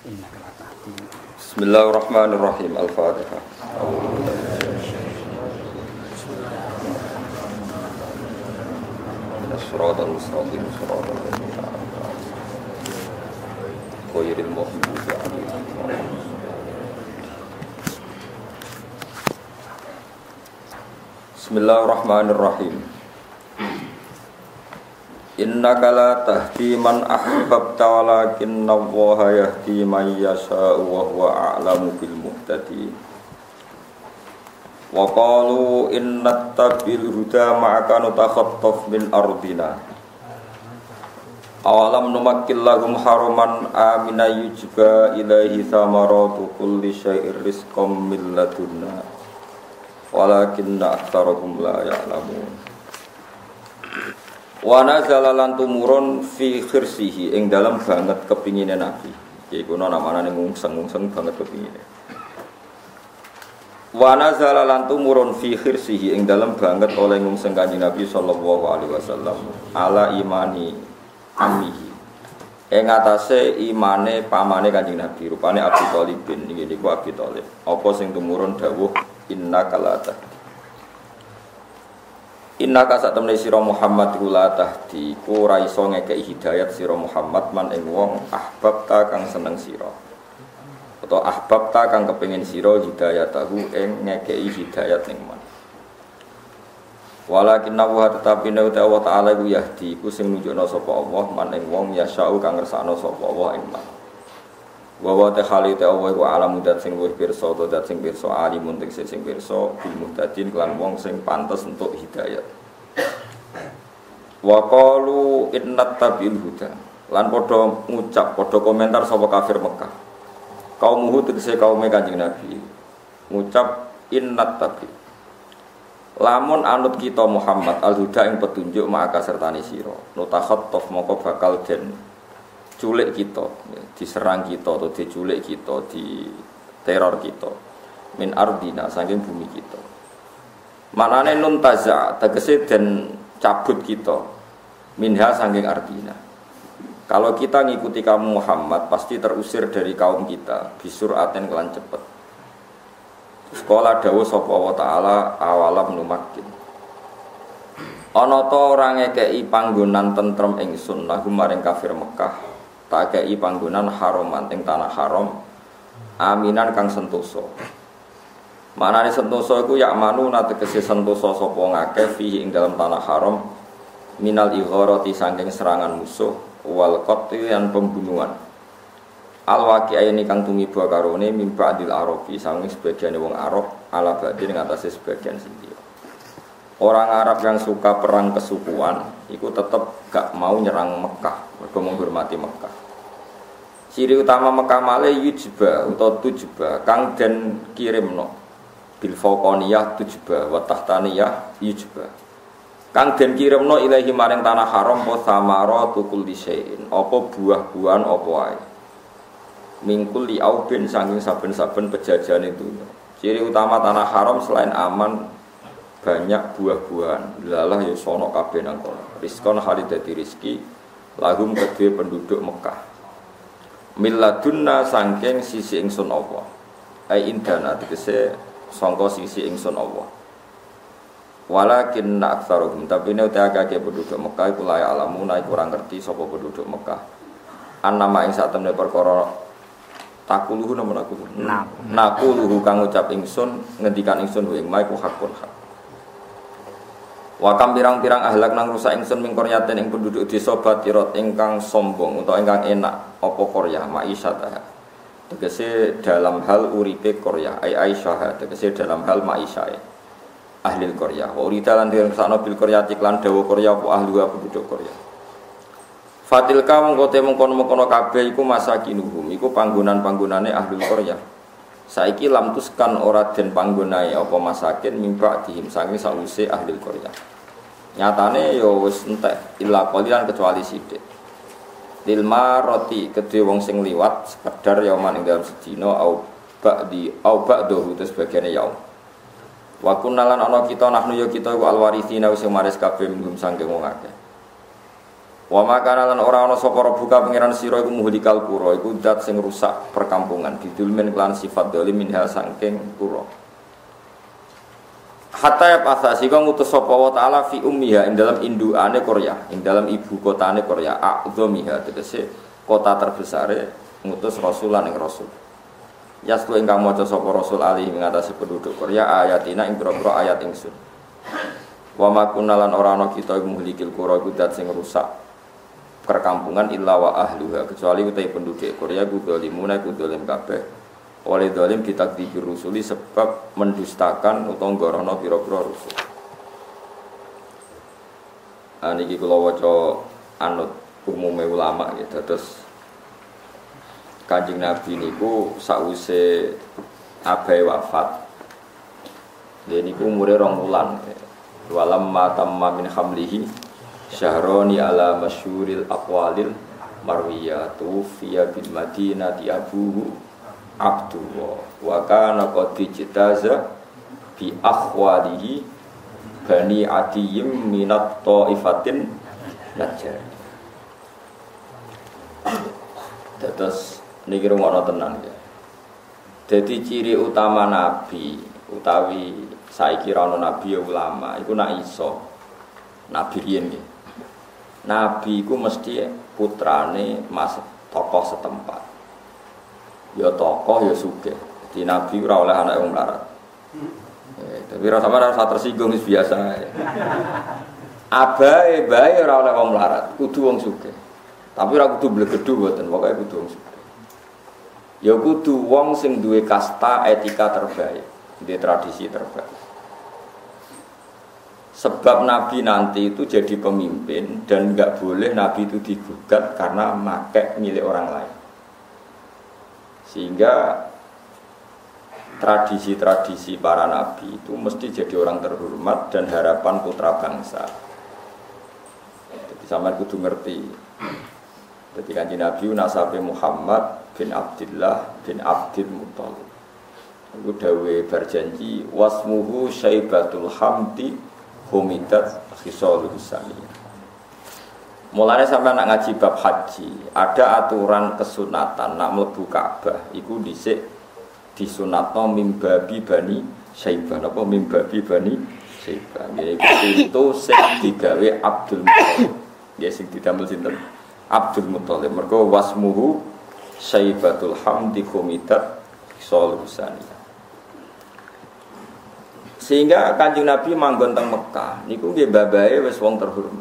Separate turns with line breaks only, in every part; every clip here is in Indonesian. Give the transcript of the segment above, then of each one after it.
Bismillahirrahmanirrahim. Al-Fatihah. Shiratal mustaqim shiratal ladzina an'amta 'alaihim ghairil maghdubi 'alaihim waladdallin. Bismillahirrahmanirrahim. Innaka la tahdi man ahbabta walakinna Allaha yahdi man yasha'u wa huwa a'lamu bil muhtadin. Wa qalu inna tabil huda ma'aka nutakhattaf min ardina. Awalam numakkil lahum haraman amina yujba ilaihi thamaratu kulli syai'ir rizqan min ladunna walakinna aktsarahum la ya'lamun. Wa nazala lan tumurun fi khirsihi ing dalam banget kepingine Nabi. Iku ana namane ngungseng banget kepingine. Wa nazala lan tumurun fi khirsihi ing dalam banget oleh ngungseng Kanjeng Nabi sallallahu alaihi wasallam ala imani ammihi. Ing atase imane pamane Kanjeng Nabi rupane Abi Thalib bin niku Abi Thalib. Apa sing tumurun dawuh innaka la Innaka satemene sira Muhammad kula tahdi ku ora iso ngekeki hidayat sira Muhammad man ing wong ahbabta kang seneng sira utawa ahbabta kang kepengin sira hidayatahu ing ngekeki hidayat ning man walakin wa tetapi nek Allah taala iku yahdi ku sing nunjukna sapa Allah man ing wong yasau kang ngersakno sapa Allah ing man wa wa ta khalite Allah iku alam mudat sing luwih pirsa utawa dat sing pirsa alimun sing pirsa bil muhtadin kelan wong sing pantes untuk hidayat. Wa qalu innat tabil huda lan padha ngucap padha komentar sapa kafir Mekah. Kaum Hud tegese kaum Kanjeng Nabi ngucap innat tabil. Lamun anut kita Muhammad al-huda ing petunjuk maka sertane sira. Nutakhattaf mongko bakal den culik kita, diserang kita atau diculik kita, di teror kita min ardina saking bumi kita. Manane nun taza tegese den cabut kita minha saking ardina. Kalau kita ngikuti kamu Muhammad pasti terusir dari kaum kita bisuraten kelan cepet. Sekolah dawuh sapa wa taala awalam numakin. Ana ta ora ngekeki panggonan tentrem ingsun lahum maring kafir Mekah. Tak kei panggonan haroman ing tanah haram aminan kang sentosa. Manane sentosa iku yak manu tegese sentosa sapa ngakeh fihi ing dalam tanah haram minal igharati saking serangan musuh wal qatl lan pembunuhan. Al waqi'aini kang tumiba karone mimba'dil arabi saking sebagian wong Arab ala badhe ing atase sebagian sing orang Arab yang suka perang kesukuan itu tetap gak mau nyerang Mekah, mereka menghormati Mekah. Ciri utama Mekah male yujba atau tujba kang den kirimno bil faqaniyah tujba wa tahtaniyah yujba. Kang den kirimno ilahi maring tanah haram apa samaratu kulli syai'in, apa buah-buahan apa wae. Mingkul li aubin saking saben-saben pejajahan itu. Ciri utama tanah haram selain aman banyak buah-buahan lalah ya sono kabeh nang kono rizqon halid dadi rezeki lahum kedue penduduk Mekah milladunna saking sisi ingsun Allah ai indana tegese sangka sisi ingsun Allah walakin aktsaruhum tapi nek akeh penduduk Mekah iku layak alamuna iku ora ngerti sapa penduduk Mekah annama ing satemene perkara takuluhu namun aku nakuluhu kang ucap ingsun ngendikan ingsun ing maiku hakun hak. Wakam pirang-pirang ahlak nang rusak ingsun ming qaryatin ing penduduk desa Batirot ingkang sombong utawa ingkang enak apa Korea ma'isyatah. Tegese dalam hal uripe Korea ai Aisyah tegese dalam hal ma'isyae ahli Korea. Wa urita lan dirsakno bil Korea iklan dawa Korea apa ahli penduduk Korea. Fatilka mengkote mengkono-mengkono kabeh iku masakinuhum iku panggonan-panggonane ahli Korea. Saiki lam tuskan ora den panggonae apa masakin mimba dihim saking sause ahli Korea. Nyatane ya wis entek illa qalilan kecuali sithik. Lil marati kedhe wong sing liwat sekedar yauman ing dalam sedina au ba'dahu terus bagiane yaum. Wa kunalan ana kita nahnu ya kita alwarithina wis maris kabeh minum saking wong akeh. Wa makana lan ora ana sapa buka pangeran sira iku muhlikal qura iku zat sing rusak perkampungan bidulmen kelan sifat dolim minha saking qura. Hatta ya pasasi kang ngutus sapa wa taala fi ummiha ing dalam indukane Korea, ing dalam ibu kotane Korea a'dhamiha tegese kota terbesare ngutus rasulan ing rasul. Yaslu ingkang maca sapa rasul ali ing ngatasi penduduk Korea ayatina ing pira-pira ayat ingsun. Wa ma kunalan ora ana kita muhlikil qura iku dat sing rusak perkampungan illa wa ahluha kecuali utai penduduk Korea ku zalimuna ku zalim kabeh. Oleh zalim ditakdir rusuli sebab mendustakan utawa ngorono pira-pira rusul. Niki kula waca anut umume ulama gitu. Terus Kanjeng Nabi niku sakwise abahe wafat. Dia niku umure 2 wulan. Walamma tamma min hamlihi syahroni ala masyhuril aqwalil marwiyatu fiya bil madinati abuhu Abdullah wa kana qad ijtaza bi akhwalihi bani adiyim minat taifatin najjar. Terus niki rumono tenan ya. Dadi ciri utama nabi utawi saiki ra ono nabi ya ulama iku nak iso nabi riyen nggih. Nabi iku mesti putrane mas tokoh setempat. Ya tokoh ya sugih. Dadi nabi ora oleh anak wong melarat. Tapi ra sampeyan ora tersinggung wis biasa. Abahe bae ora oleh wong melarat, kudu wong sugih. Tapi ora kudu blegedhu mboten, pokoke kudu wong sugih. Ya kudu wong sing duwe kasta etika terbaik, duwe tradisi terbaik. Sebab Nabi nanti itu jadi pemimpin dan enggak boleh Nabi itu digugat karena make milik orang lain. Sehingga tradisi-tradisi para nabi itu mesti jadi orang terhormat dan harapan putra bangsa. Jadi sampeyan kudu ngerti. Jadi Kanjeng Nabi nasabe Muhammad bin Abdullah bin Abdul Muthalib. Iku dawuhe berjanji wasmuhu Syaibatul Hamdi humidat khisalul samiyah. Mulane sampeyan nak ngaji bab haji, ada aturan kesunatan nak mlebu Ka'bah iku dhisik disunatno mimbabi bani Syaibah apa mimbabi bani Syaibah. Itu sing digawe Abdul Muthalib. Nggih sing didamel sinten? Abdul Muthalib. Mergo wasmuhu Syaibatul Hamdi humidat khisalul samiyah. Sehingga Kanjeng Nabi manggon teng Mekah niku nggih babahe wis wong terhormat.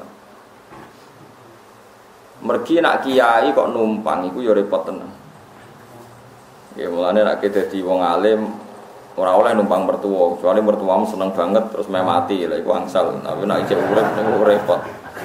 Mergi nak kiai kok numpang iku ya repot tenan. Nggih mulane nek dadi wong alim ora oleh numpang mertua, kecuali mertuamu seneng banget terus meh mati lha iku angsal. Tapi nek isih urip niku repot.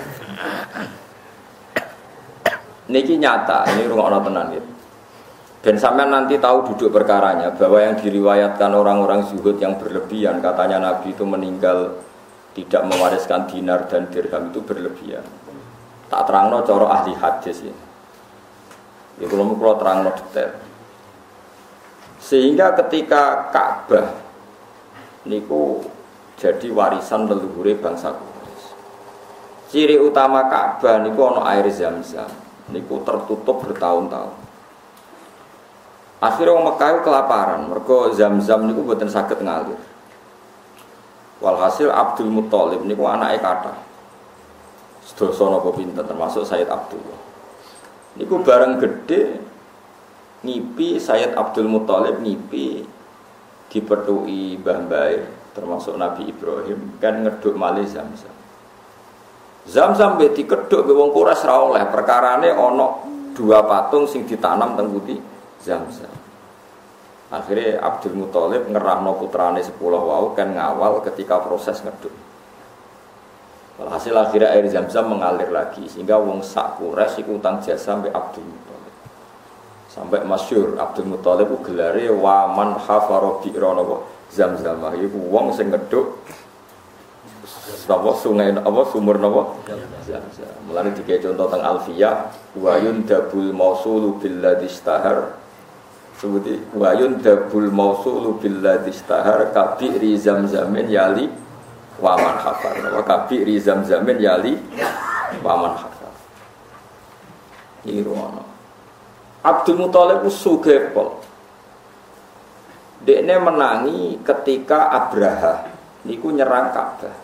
Niki nyata, ini rungokno tenan nggih. Dan sampean nanti tahu duduk perkaranya bahwa yang diriwayatkan orang-orang zuhud yang berlebihan katanya Nabi itu meninggal tidak mewariskan dinar dan dirham itu berlebihan. Tak terangno cara ahli hadis ya. Ya kula terangno detail. Sehingga ketika Ka'bah niku jadi warisan leluhure bangsa Quraisy. Ciri utama Ka'bah niku ana air Zam-zam. Niku tertutup bertahun-tahun. Akhirnya orang Mekah kelaparan, mergo Zam-zam niku mboten saged ngalir. Walhasil Abdul Muthalib niku anake kathah. Sedasa napa pinten termasuk Sayyid Abdullah. Niku bareng gedhe ngipi Sayyid Abdul Muthalib ngipi dipertuki mbah-mbahe termasuk Nabi Ibrahim kan ngeduk malih Zam-zam. Zam-zam mbek dikedhuk mbek wong Quraisy ra oleh, perkarane ana 2 patung sing ditanam teng pundi Zam-zam. Akhirnya Abdul Muthalib ngerahno putrane 10 wau kan ngawal ketika proses ngeduk. Hasil akhirnya air Zam-zam mengalir lagi sehingga wong sak Quraisy iku utang jasa mbek Abdul Muthalib. Sampai masyhur Abdul Muthalib ku gelare wa man hafara bi'rana Zam-zam. Iku wong sing ngeduk sungai apa sumur napa Zam-zam. Mulane dikek contoh teng Alfiyah wa yundabul mausulu billadhi istahar. Sebuti wayun dabul mausulu billadhi istahar kabiri Zam-zamin yali waman hafar. Kabiri Zam-zamin yali waman hafar. Iki rumono. Abdul Muthalib sugih pol. Dekne menangi ketika Abraha niku nyerang Ka'bah.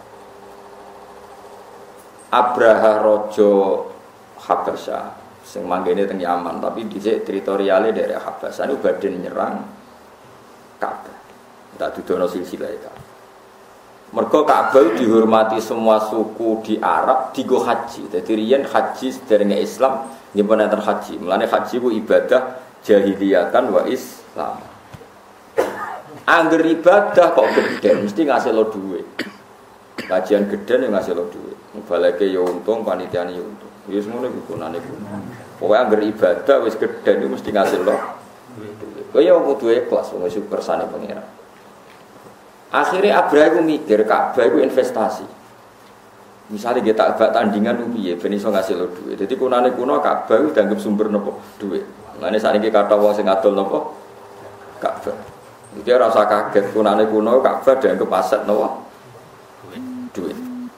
Abraha raja Habasyah sing manggene teng Yaman, tapi dhisik teritoriale daerah Habasyah niku badhe nyerang Ka'bah. Tak dudono silsilah itu. Mergo Ka'bah dihormati semua suku di Arab digo haji. Dadi riyen haji sederenge Islam nggih enten haji. Mulane haji ku ibadah jahiliyatan wa Islam. Angger ibadah kok gedhen mesti ngasilno dhuwit. Kajian gedhen yang ngasilno dhuwit. Baleke ya untung, panitiane ya untung. Ya semono iku gunane ku. Pokoke angger ibadah wis gedhen iku mesti ngasilno dhuwit. Kaya kudu ikhlas wong wis kersane pangeran. Akhirnya Abraha iku mikir Ka'bah iku investasi. Misalnya kita bak tandingan piye ben iso ngasilno dhuwit. Dadi kunane kuno Ka'bah iku dianggap sumber napa dhuwit. Lane sakniki kata wong sing adol napa Ka'bah. Iki ora usah kaget kunane kuno Ka'bah dianggap aset napa dhuwit.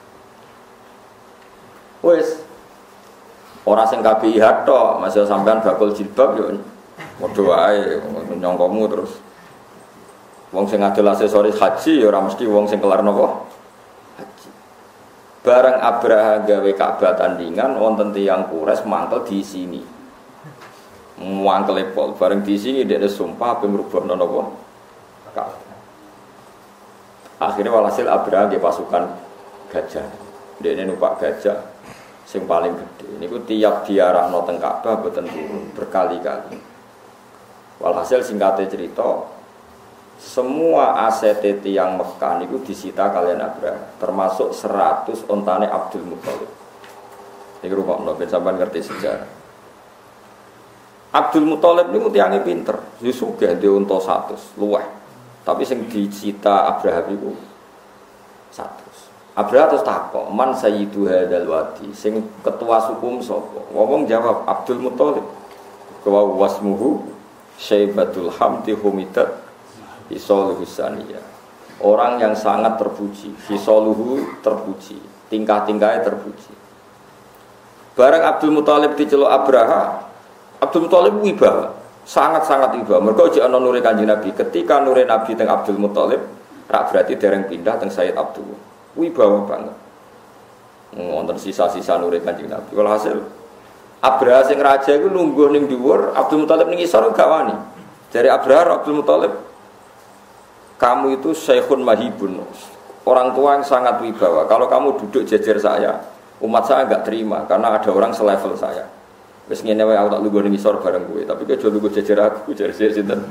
Wes ora sing kabeh tok, masih sampean bakul jilbab yo padha wae nyongkomu terus. Wong sing adol aksesoris haji ya ora mesti wong sing kelar napa haji. Bareng Abraha gawe Ka'bah tandingan wonten tiyang Quraisy mangkel di sini. Mangkel pol bareng di sini dhek sumpah ping rubahno napa Ka'bah. Akhirnya walhasil Abraha nggih pasukan gajah. Dhekne numpak gajah sing paling gede. Niku tiap diarahno teng Ka'bah boten turun berkali-kali. Walhasil singkate cerita, semua aset tiyang Mekah niku disita kalian Abraha, termasuk 100 ontane Abdul Muthalib. Niku rungokno ben sampean ngerti sejarah. Abdul Muthalib niku tiyange pinter, wis sugih ndek unta 100 luweh. Tapi sing disita Abraha niku 100. Abraha terus takok, "Man sayyidu hadzal wadi?" Sing ketua suku sapa? Wong jawab Abdul Muthalib. Wa wasmuhu Syaibatul Hamdi Humidat Hisoluhu Saniyah. Orang yang sangat terpuji, Hisoluhu terpuji, tingkah-tingkahnya terpuji. Barang Abdul Muthalib diceluk Abraha, Abdul Muthalib wibawa, sangat-sangat wibawa. Mergo jek ana nure Kanjeng Nabi, ketika nure Nabi teng Abdul Muthalib, rak berarti dereng pindah teng Sayyid Abdul. Wibawa banget. Wonten sisa-sisa nure Kanjeng Nabi. Walhasil Abraha sing raja iku lungguh ning dhuwur, Abdul Muthalib ning isor gak wani. Dari Abraha Abdul Muthalib, "Kamu itu syekhun mahibun, orang tua yang sangat wibawa. Kalau kamu duduk jejer saya, umat saya enggak terima karena ada orang selevel saya. Wis ngene wae aku tak lungguh ning isor bareng kowe, tapi kowe aja lungguh jejer aku, jejer sinten."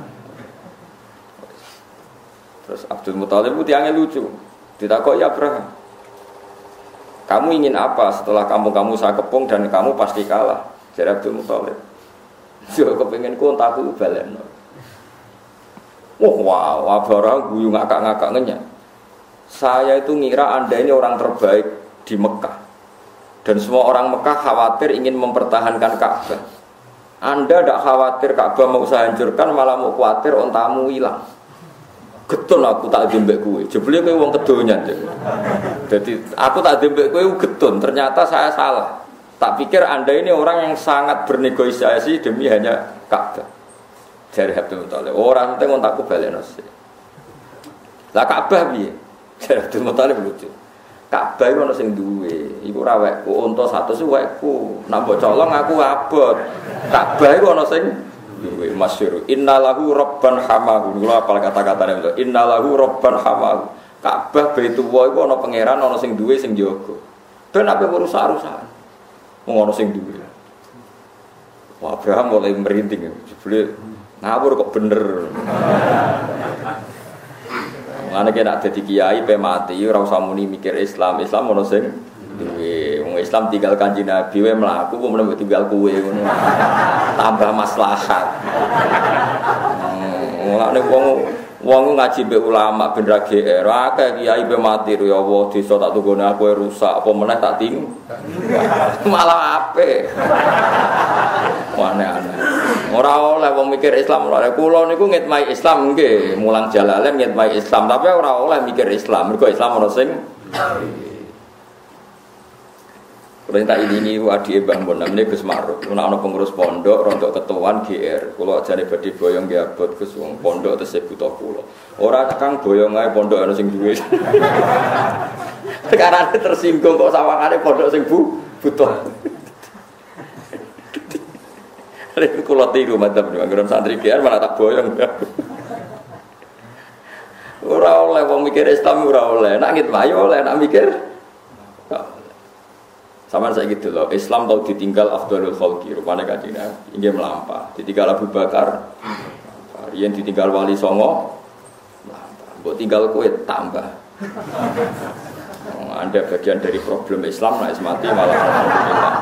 Terus Abdul Muthalib ku tiange lucu. Ditakoki Abraha, "Kamu ingin apa setelah kamu saya kepung dan kamu pasti kalah?" Jare Abdul Muthalib, "Yo kepengin ku untaku baleno." Wow, Abraha guyu ngakak-ngakak ngenyak. "Saya itu ngira Anda ini orang terbaik di Mekah. Dan semua orang Mekah khawatir ingin mempertahankan Ka'bah. Anda tidak khawatir Ka'bah mau saya hancurkan, malah mau khawatir ontamu hilang. Getun aku tak dembek kowe. Jebule kowe wong kedonyan." Jadi aku tak dembek kowe getun, ternyata saya salah. Tak pikir Anda ini orang yang sangat bernegosiasi demi hanya Ka'bah. Jare Abdul Muthalib, "Ora penting ontakku balekno sik." Lah Ka'bah piye? Jare Abdul Muthalib lucu. "Ka'bah iku ana sing duwe, iku ora wekku, unta 100 wekku. Nek mbok colong aku abot. Ka'bah iku ana sing duwe masyhur. Innalahu rabban hamahu." Kula apal kata-katane itu. Innalahu rabban hamahu. Ka'bah Baitullah iku ana pangeran, ana sing duwe sing jaga. Ben ape rusak-rusakan. Wong ana sing duwe. Wah, Abraham mulai merinding. Jebule ngawur kok bener. Mulane nek dadi kiai pe mati ora usah muni mikir Islam ono sing duwe. Wong Islam tinggal Kanjeng Nabi wae mlaku kok meneh tinggal kowe ngono. Tambah maslahat. Mulane wong ngaji mbek ulama ben ra GR. Akeh kiai pe mati ya Allah desa tak tunggone aku rusak apa meneh tak ting. Malah apik. Aneh-aneh. Ora oleh wong mikir Islam ora. Kula niku ngitmai Islam nggih, mulang Jalalain ngitmai Islam, tapi ora oleh mikir Islam. Mergo Islam ana sing Kalau tak ini adik Mbah Mun namanya Gus Maruf. Nek ana pengurus pondok rontok ketuaan GR. Kula ajane badhe boyong nggih abot Gus wong pondok tesih buta kula. Ora Kang boyong ae pondok ana sing duwe. Sekarang tersinggung kok sawangane pondok sing buta. Lha kula tiru madzhab nggon santri GR malah tak boyong. Ora oleh wong mikir Islam ora oleh. Nek ngit wayo oleh nek mikir sama saya gitu loh, Islam tahu ditinggal Afdhalul Khalqi, rupanya kajian ini melampah. Ditinggal Abu Bakar, yang ditinggal Wali Songo, melampah. Buat tinggal kue tambah. Anda bagian dari problem Islam, nah mati malah alhamdulillah.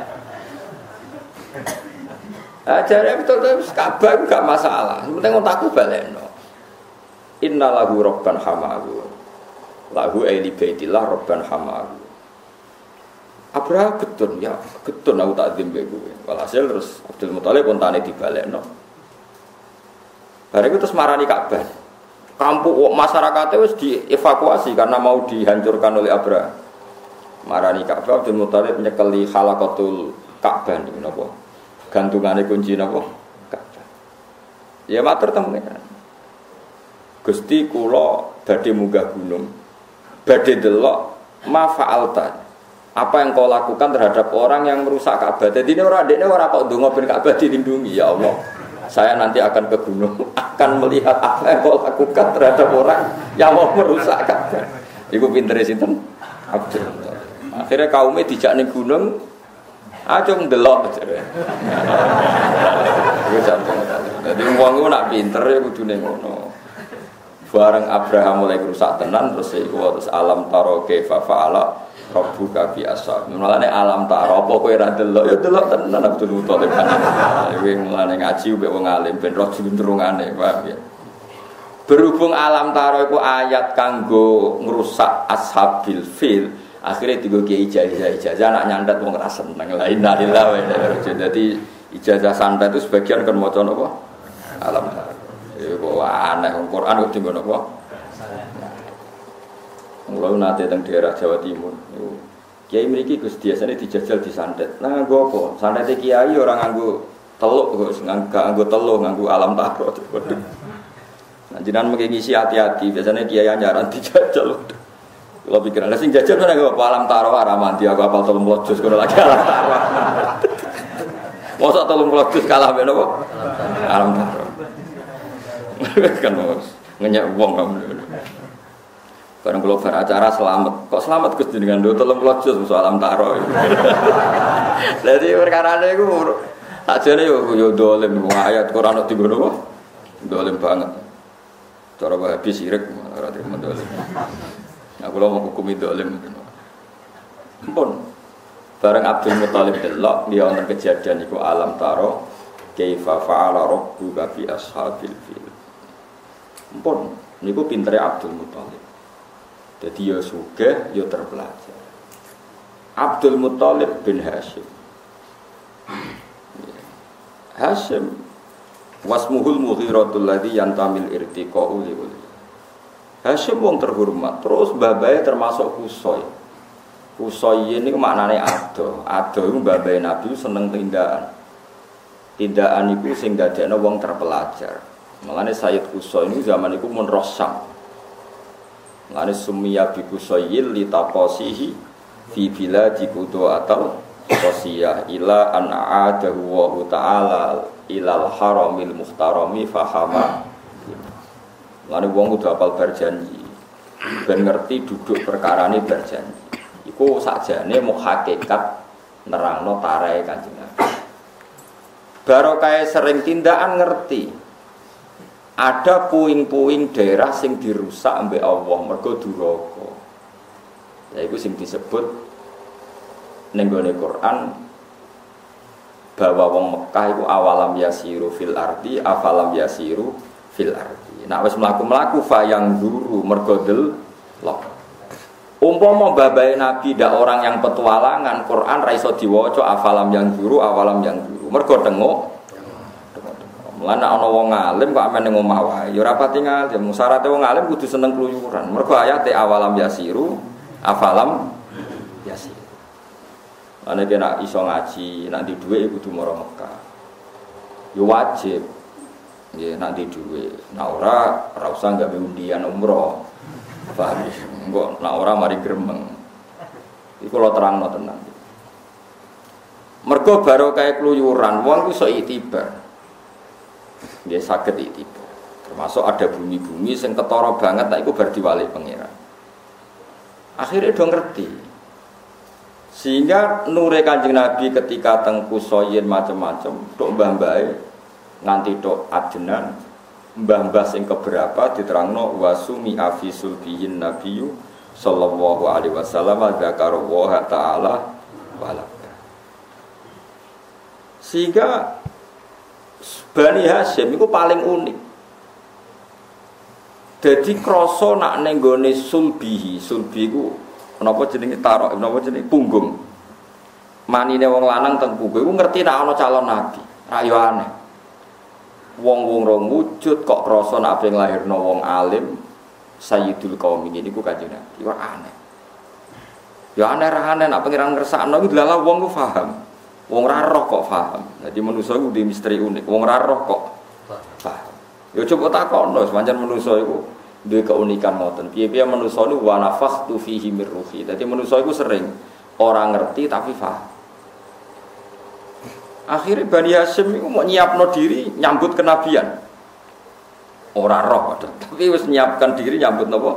Ajarnya betul-betul Ka'bah enggak masalah. Penting otakku baleno. Inna lahu Rabban hamahu, lahu aili baitillah Rabban hamahu. Abraham getun ya, getun aku tak dimbe kowe. Walhasil terus Abdul Muthalib kontane dibalekno. Bareng terus marani Ka'bah. Kampung masyarakatnya wis dievakuasi karena mau dihancurkan oleh Abraham. Marani Ka'bah, Abdul Muthalib nyekeli khalaqatul Ka'bah niku napa? Gantungane kunci napa? Ka'bah. Ya matur teng pengiran. Gusti kula badhe munggah gunung. Badhe delok ma fa'alta. Apa yang kau lakukan terhadap orang yang merusak Ka'bah? Jadi ini orang kok ndonga ben Ka'bah dilindungi. Ya Allah, saya nanti akan ke gunung, akan melihat apa yang kau lakukan terhadap orang yang mau merusak Ka'bah. Iku pintere sinten? Abdul. Akhirnya kaumnya dijak ning gunung, aja ndelok jare. Iku jantung. Dadi wong ku nak pinter ya kudune ngono. Bareng Abraham mulai rusak tenan terus iku terus alam taro kaifa fa'ala Rabbuka bi ashab. Mulane alam ta'ara apa kowe ra delok ya delok tenan Abdul Muthalib. Kowe mulane ngaji mbek wong alim ben roh juntrungane, paham ya. Berhubung alam ta'ara iku ayat kanggo ngrusak ashabil fil, akhirnya digo kiai ijazah nak nyandat wong ra seneng. La ilaha illallah wa inna ilaihi raji'un. Dadi ijazah santet itu sebagian kan maca napa? Alam ta'ara. Iku aneh wong Quran kok dienggo napa? Mulai nanti teng daerah Jawa Timur, kiai mriki Gus biasane dijajal di santet. Nah, nganggo apa? Santete kiai ora nganggo teluk, nganggo teluk, nganggo alam ta'ara. Nah, jenengan mengki ngisi hati-hati, biasanya kiai anyaran dijajal. Kalau pikiran, lah sing jajal ora nggo alam ta'ara ora mandi aku apal 30 juz kono lagi alam ta'ara. Mosok 30 juz kalah ben apa? Alam ta'ara. Kan ngenyek wong kamu. Barang kalau beracara selamat, kok selamat Gus dengan do 30 juz musuh alam ta'ara. Jadi perkarane iku sakjane yo dolim ayat Quran kok digono kok. Dolim banget. Cara Wahabi syirik ora terima dolim. Nah kula mau hukumi dolim. Ampun. Bareng Abdul Muthalib delok dia wonten kejadian iku alam ta'ara kaifa fa'ala rabbuka bi ashabil fil. Ampun, niku pintere Abdul Muthalib. Jadi ya sugih, ya terpelajar. Abdul Muthalib bin Hashim. Hashim wasmuhul mughiratul ladzi yantamil irtiqa'u li. Hashim wong terhormat, terus babae termasuk Qusay. Qusay ini maknane ado. Ado iku babae Nabi seneng tindakan. Tindakan iku sing dadekno wong terpelajar. Mulane Sayyid Qusay niku zaman iku mun Rassam. Lane summiya bi Qusayil li taqasihi fi biladi Qudu atau qasiyah ila an a'adahu wa ta'ala ilal haramil muhtarami fahama. Lane wong kudu apal berjanji ben ngerti duduk perkarane berjanji. Iku sakjane mung hakikat nerangno tarahe Kanjeng Nabi. Barokah sering tindakan ngerti. Ada puing-puing daerah sing dirusak ambek Allah mergo duraka. Ya iku sing disebut ning gone Quran bahwa wong Mekah iku awalam yasiru fil ardi afalam yasiru fil ardi. Nek wis mlaku-mlaku fa yang guru mergo delok. Umpama babae Nabi ndak orang yang petualangan, Quran ra iso diwaca afalam yang guru mergo tengok. Mulane ana wong alim kok amen ning omah wae ya ora pati ngalim. Syaratnya wong alim kudu seneng kluyuran. Mergo ayate awalam yasiru, afalam yasir. Ane kena iso ngaji, nanti duwe kudu mara Mekah. Yo wajib. Nggih, nanti duwe. Nek ora usah gawe undian umroh. Paham? Engko nek ora mari gremeng. Iku kula terangno tenan. Mergo barokah kluyuran wong iso iktibar. Nggih saged iktibar. Termasuk ada bumi-bumi sing ketara banget nek iku bar diwali pangeran. Akhirnya do ngerti. Sehingga nure Kanjeng Nabi ketika teng Kusoyin macam-macam, tok mbah-mbahe nganti tok ajenan, mbah-mbah sing keberapa diterangno wasumi afisul bihin nabiyyu sallallahu alaihi wasallam dzakarallaha taala wala. Sehingga Bani Hasyim itu paling unik. Jadi krasa nak ning gone sulbi ku menapa jenenge tarok, menapa jenenge punggung. Manine wong lanang teng punggung iku ngerti nek ana calon nabi. Ra yo aneh. Wong-wong rong wujud kok krasa nek ape nglairno wong alim sayyidul qaum niku Kanjeng Nabi. Iku aneh. Ya aneh ra aneh nek pengiran ngersakno iku dalah wong ku paham. Wong ra roh kok paham. Dadi manusa iku duwe misteri unik. Wong ra roh kok paham. Ya coba takono, pancen manusa iku duwe keunikan ngoten. Piye-piye manusa niku wa nafakhtu fihi mir ruhi. Dadi manusa iku sering ora ngerti tapi paham. Akhirnya Bani Hasyim iku mau nyiapno diri nyambut kenabian. Ora roh padha, tapi wis nyiapkan diri nyambut napa?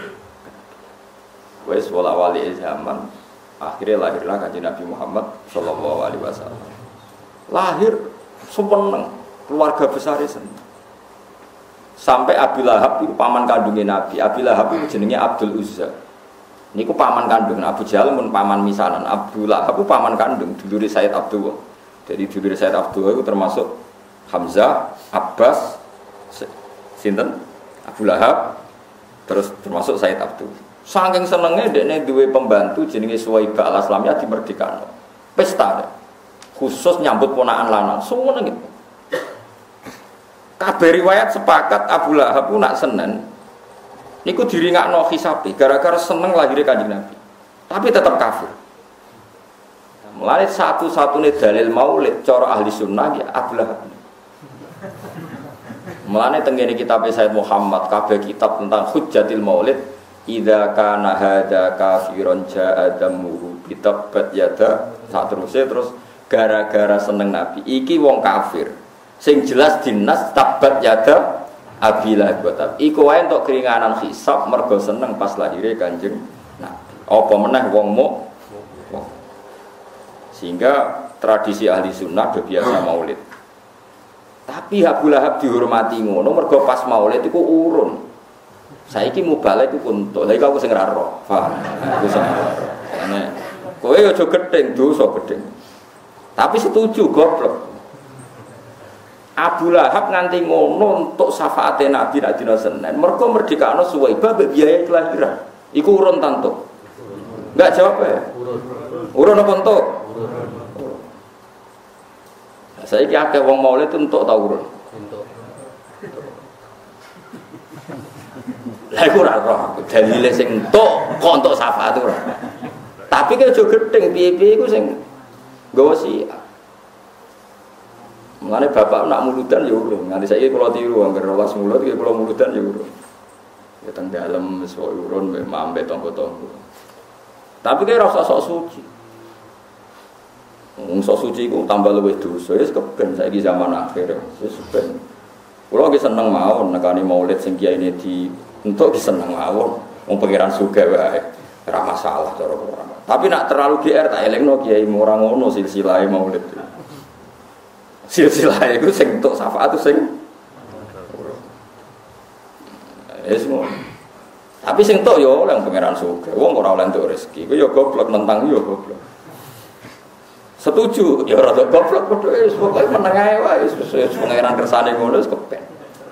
Wis wala-wali zaman. Akhirnya lahirlah Kanjeng Nabi Muhammad sallallahu alaihi wasallam. Lahir seneng, keluarga besar seneng. Sampai Abi Lahab itu paman kandungnya Nabi. Abi Lahab itu jenenge Abdul Uzza. Niku paman kandung. Abu Jahal pun paman misanan. Abu Lahab itu paman kandung. Dulure Sayyid Abdullah. Jadi dulure Sayyid Abdullah itu termasuk Hamzah, Abbas, sinten? Abu Lahab. Terus termasuk Sayyid Abdullah. Saking senengnya dekne duwe pembantu jenenge Suwaibah al-Aslamiyah dimerdekakno. Pesta. Khusus nyambut ponakan lanang. Semua gitu. Kabeh riwayat sepakat Abu Lahab ku nak Senin niku diringakno hisabe gara-gara seneng lahirnya Kanjeng Nabi. Tapi tetap kafir. Mulane satu-satunya dalil maulid cara ahli sunnah ya Abu Lahab. Mulane tengene kitab Sayyid Muhammad kabeh kitab tentang Hujjatil Maulid idza kana hada kafiron ja'a damuhu bitabat yada terus gara-gara seneng Nabi iki wong kafir. Sing jelas dinas tabat yada Abilah buat iku wae entuk keringanan hisab mergo seneng pas lahire Kanjeng Nabi. Apa meneh wong mu sehingga tradisi ahli sunnah do biasa maulid. Tapi Abu Lahab dihormati ngono mergo pas maulid iku urun. Saiki mubalek iku kuntuk. Lha iku aku sing ra roh. Paham? Aku sing ra roh. Ane kowe aja gedeng dosa gedeng. Tapi setuju goblok. Abu Lahab nganti ngono untuk syafaate Nabi nek dina Senin. Mergo merdekakno Suwaibah mbek biaya kelahiran. Iku urun tantuk. Enggak jawab ya? Urun apa entuk? Saiki akeh wong maulid entuk ta urun? Entuk. Lah iku ora roh. Dalile sing entuk kok entuk syafaat ora. Tapi ke aja gedeng piye-piye iku sing nggawa siap. Mulane bapak nak muludan ya urung. Nganti saiki kula tiru angger 12 mulut iki kula muludan ya urung. Ya teng dalem wis urun mbek mambe tangga-tangga. Tapi kira rasa sok suci. Wong sok suci iku tambah luwih dosa. Wis keben saiki zaman akhir wis ben. Kula ki seneng mawon nekani maulid sing kiyaine di entuk ki seneng mawon. Wong pangeran sugih wae. Ora masalah cara ora. Tapi nak terlalu GR tak elingno kiai ora ngono silsilahe maulid. Silsilah itu sing untuk syafaat itu sing semua. Tapi sing tok yo oleh pangeran sugih. Wong ora oleh entuk rezeki. Ku yo goblok nentang yo goblok. Setuju, ya rada goblok padha wis pokoke meneng ae wae wis pangeran kersane ngono wis kepen.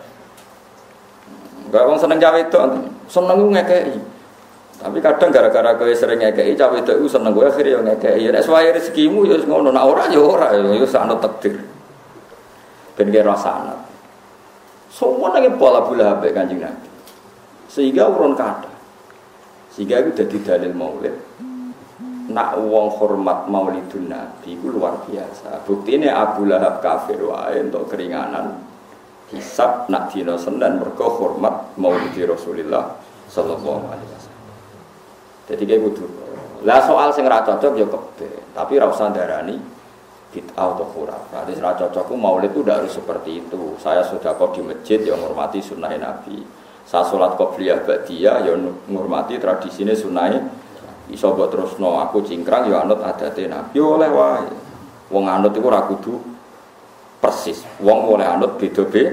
Enggak wong seneng cawe itu, seneng ngekeki. Tapi kadang gara-gara kowe sering ngekeki cawe itu seneng kowe akhire yo ngekeki. Nek suwae rezekimu yo ngono, nek ora yo ora, yo sanut takdir. Ben kira sanad. Semua nang pola Abu Lahab Kanjeng Nabi. Sehingga urun kathah. Sehingga itu dadi dalil maulid. nak wong hormat Maulidun Nabi iku luar biasa. Buktine Abu Lahab kafir wae entuk keringanan hisab nak dina Senin mergo hormat Maulid Rasulullah sallallahu alaihi wasallam. Jadi kayak kudu. Lah soal sing ra cocok ya kebe, tapi ra usah darani bid'ah atau khurafat. Jadi ra cocokku Maulid itu tidak harus seperti itu. Saya sudah kok di masjid ya menghormati sunnah Nabi. Saya sholat qobliyah ba'diyah ya menghormati tradisine sunnah. Iso mbok terusno aku cingkrang ya anut adate Nabi oleh wae. Wong anut iku ora kudu persis. Wong oleh anut beda-beda.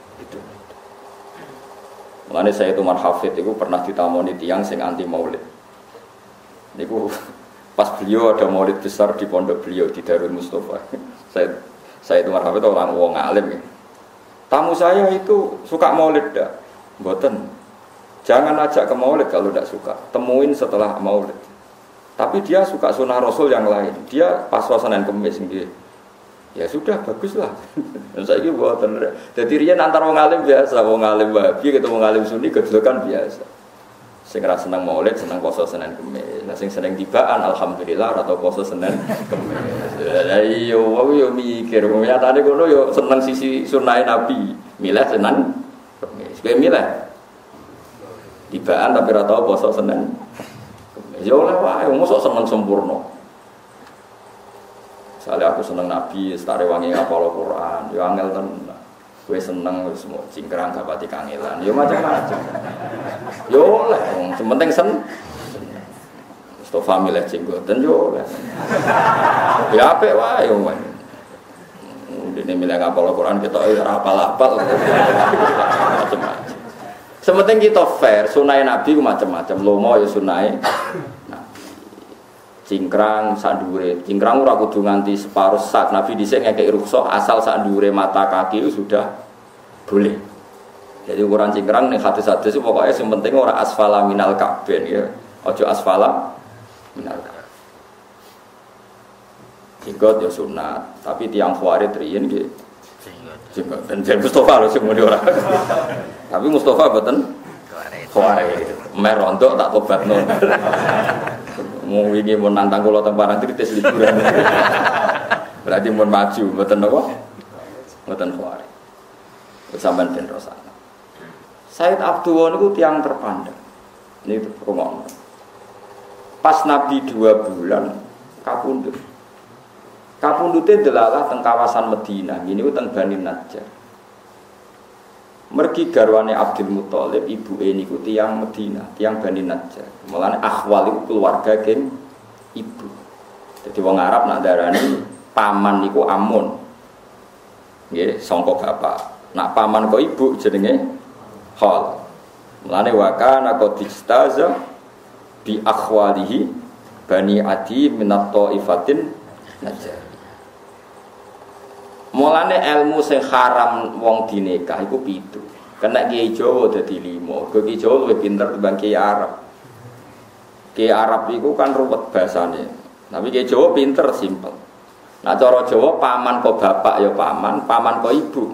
Mulane saya Umar Hafid itu pernah ditamoni tiyang sing anti Maulid. Niku pas beliau ada Maulid besar di pondok beliau di Darul Mustafa. Saya Umar Hafid orang wong alim. Tamu saya itu suka Maulid dah. Mboten. Jangan ajak ke Maulid kalau tidak suka. Temuin setelah Maulid. Tapi dia suka sunnah Rasul yang lain. Dia pas Senin Kemis nggih. Ya sudah baguslah. Saiki mboten. Dadi riyen antar wong alim biasa, wong alim Wahabi ketemu wong alim Sunni gejlokan biasa. Sing ra seneng Maulid seneng poso Senin Kemis. Nah sing seneng tibaan alhamdulillah atau poso Senin Kemis. Ya iya yo mikir nyatane ngono yo seneng sisi sunnah Nabi. Milih Senin Kemis. Kowe milih tibaan tapi ora tau poso Senin. Ya oleh wae mosok seneng sempurna. Soalnya aku seneng Nabi, setare wangi ngapal Al-Qur'an, ya angel tenan. Kowe seneng wis mau cingkrang gak pati kangelan. Ya macam-macam. Ya oleh wong penting Mustafa milih jenggoten yo oleh. Ya apik wae wong. Dene milih ngapal Al-Qur'an ketok ora apal-apal. Macam-macam. Sementing kita fair, sunah Nabi ku macam-macam. Lomo ya sunah Nabi. Cingkrang sak dhuwure. Cingkrang ora kudu nganti separuh sak. Nabi dhisik ngekeki rukhsah asal sak dhuwure mata kaki sudah boleh. Jadi ukuran cingkrang ning hadis-hadis pokoke sing penting ora asfala minal ka'bain ya. Aja asfala minal ka'bain. Jenggot ya sunat, tapi tiang khawarij riyen nggih jenggot. Dan Mustafa lho sing muni ora. Tapi Mustafa mboten khawarij. Mer rontok tak tobatno. Mau wingi mun nantang kula teng Parang Tritis liburan. Berarti mun maju mboten napa? Mboten khawarij. Sampeyan ben rosana. Said Abdullah niku tiyang terpandang. Niku rumah. Pas Nabi 2 bulan kapundhut. Kapundhute delalah teng kawasan Madinah, ngene teng Bani Najjar. Mergi garwane Abdul Muthalib, ibuke niku tiyang Madinah, tiyang Bani Najjar. Mulane akhwal iku keluarga geng ibu. Jadi wong Arab nak darani paman niku amun. Nggih, sangka bapak. Nak paman kok ibu jenenge khal. Mulane wa kana qad istaza bi akhwalihi Bani Adi minat taifatin Najjar. Mulane ilmu sing haram wong dinikah iku 7. Kena Kiai Jawa dadi 5. Kiai Jawa luwih pinter timbang Kiai Arab. Kiai Arab iku kan ruwet bahasane. Tapi Kiai Jawa pinter simpel. Nah cara Jawa paman kok bapak ya paman, paman kok ibu.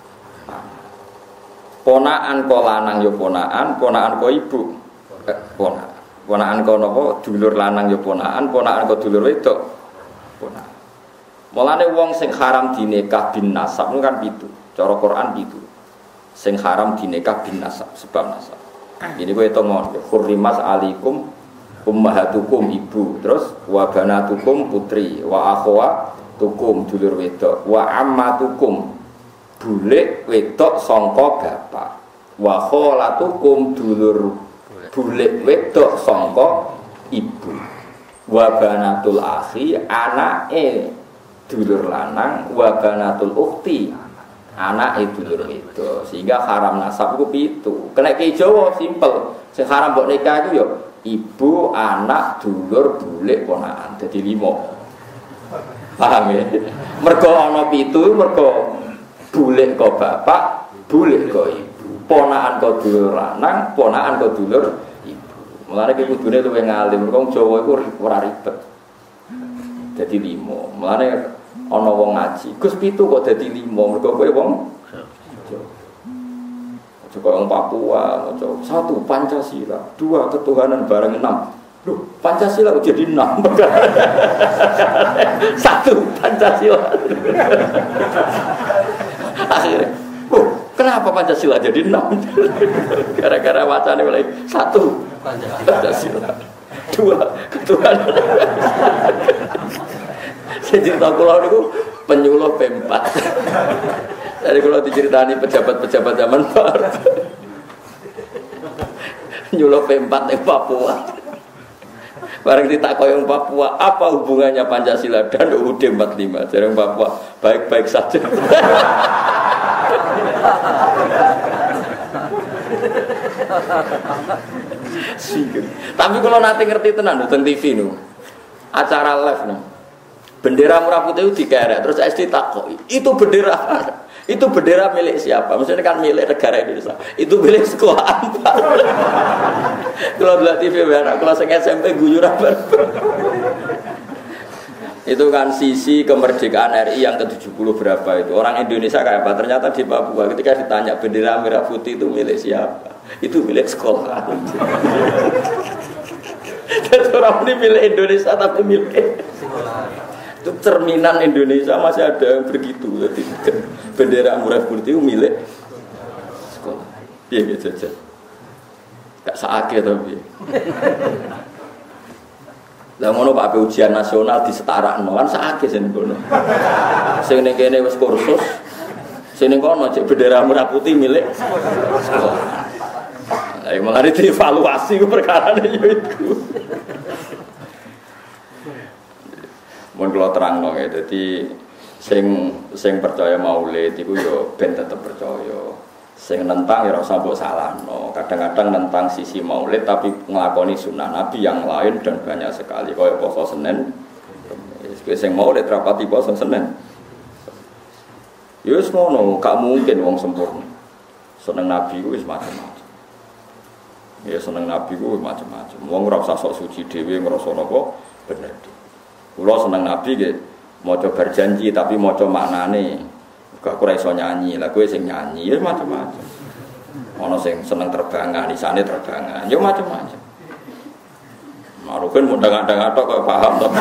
Ponakan kok lanang ya ponakan, ponakan kok ibu. Ponakan. Ponakan kok napa dulur lanang ya ponakan, ponakan kok dulur wedok. Ponakan. Mulane wong sing haram dinikah bin nasab kan 7. Cara Quran 7. Sing haram dinikah bin nasab sebab nasab. Ini kowe tonggo hurrimas alikum ummahatukum ibu, terus wa banatukum putri, wa akhwatukum dulur wedok, wa ammatukum bulik wedok sangka bapak, wa kholatukum dulur bulik wedok sangka ibu, wa banatul akhi anake dulur lanang, wa banatul ukhti anak dulur wedok. Sehingga haram nasab ku 7. Kena Ki Jawa simpel. Sing haram mbok nikah iku ya ibu, anak, dulur, bulik, ponakan. Dadi 5. Paham ya? Mergo ana 7 mergo bulik kok bapak, bulik kok ibu. Ponakan kok dulur lanang, ponakan kok dulur ibu. Mulane ki kudune luwih ngalim. Mergo Jawa iku ora ribet. Dadi 5. Mulane ana wong ngaji, Gus 7 kok dadi 5, mergo kowe wong Jawa. Wong Papua, 1 Pancasila, 2 ketuhanan bareng 6. Loh, Pancasila jadi 6. Satu Pancasila. Akhirnya, kenapa Pancasila jadi 6? Gara-gara wacana mulai 1 Pancasila, 2 ketuhanan. Saya cerita kula niku penyuluh P4. Dari kula diceritani pejabat-pejabat zaman baru. Nyuluh P4 di Papua. Barang ditakoi yang Papua, apa hubungannya Pancasila dan UUD 45? Jarang Papua, baik-baik saja. Tapi kalau nanti ngerti tenan teng TV nu, acara live nu, bendera merah putih itu dikerek, terus SD takoi, itu bendera apa? Itu bendera milik siapa? Maksudnya kan milik negara Indonesia. Itu milik sekolah apa? Kalau lihat TV benar, kalau saya SMP guyur apa? Itu kan sisi kemerdekaan RI yang ke-70 berapa itu. Orang Indonesia kayak apa? Ternyata di Papua ketika ditanya bendera merah putih itu milik siapa? Itu milik sekolah. Dan orang ini milik Indonesia tapi milik sekolah. Itu cerminan Indonesia masih ada yang begitu. Jadi bendera merah putih itu milik sekolah. Iya gitu aja. Gak sakit tapi. Lah ngono Pak ujian nasional disetarakno kan sakit sing ngono. Sing ning kene wis kursus. Sing ning kono cek bendera merah putih milik sekolah. Lah malah dievaluasi ku perkarane yo iku. Mun kula terangno ya, dadi sing percaya maulid iku yo ben tetep percaya. Sing nentang ya ora usah mbok salahno. Kadang-kadang nentang sisi maulid tapi nglakoni sunah Nabi yang lain dan banyak sekali kaya poso Senin. Sing maulid rapati poso Senin. Ya wis ngono, gak mungkin wong sempurna. Seneng Nabi ku wis macam-macam. Ya seneng Nabi ku macam-macam. Wong ora usah sok suci dhewe ngrasa napa bener. Kula seneng Nabi nggih maca berjanji tapi maca maknane. Gak ora iso nyanyi, lah kowe sing nyanyi ya macam-macam. Ana sing seneng terbangan, isane terbangan, ya macam-macam. Marupun mundang-andang tok kok paham to.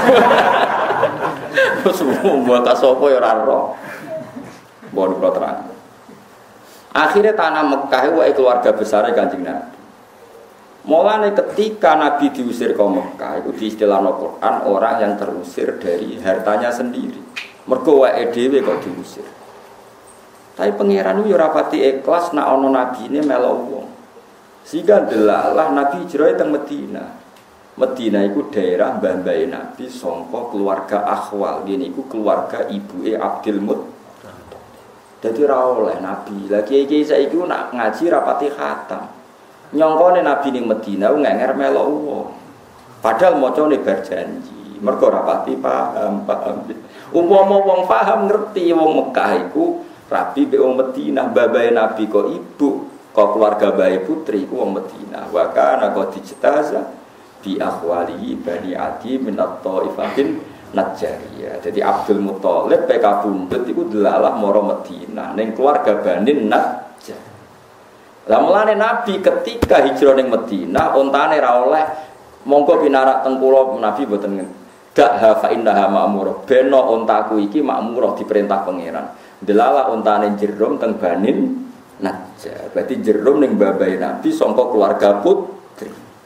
Semua ta sapa ya ora ro. Bon kula terang. Akhirnya tanah Mekah wae keluarga besar Kanjeng Nabi. Mulane ketika Nabi diusir ke Mekah, itu di istilah Al-Quran orang yang terusir dari hartanya sendiri. Mergo wae dhewe kok diusir. Tapi pangeran yo ora pati ikhlas nek ana nabine melu wong. Sehingga delalah Nabi hijrah teng Madinah. Madinah iku daerah mbah-mbahe Nabi sangka keluarga Akhwal. Ngene iku keluarga ibuke Abdul Muttalib. Dadi ora oleh Nabi. Lah kiai-kiai saiki nak ngaji rapati khatam. Nyongkone Nabi ning Madinah ngenger melok wong. Padahal macane berjanji. Mergo rapati paham. Umpama wong paham ngerti wong Mekah iku rabi be wong Madinah, babae Nabi kok ibu, kok keluarga bae putri iku wong Madinah. Wa kana qad dijtaza bi akhwali bani Adi min at-Thaifatin Najjariyah. Jadi Abdul Muttalib PK Bundut iku delalah mara Madinah ning keluarga Bani Najjar. Lah mulane Nabi ketika hijrah ning Madinah ontane ra oleh monggo pinarak teng kula Nabi mboten dak ha fa innaha ma'murah beno ontaku iki makmurah diperintah pangeran. Delala ontane jerum teng Banin Najjar. Berarti jerum ning babahe Nabi sangka keluarga putri.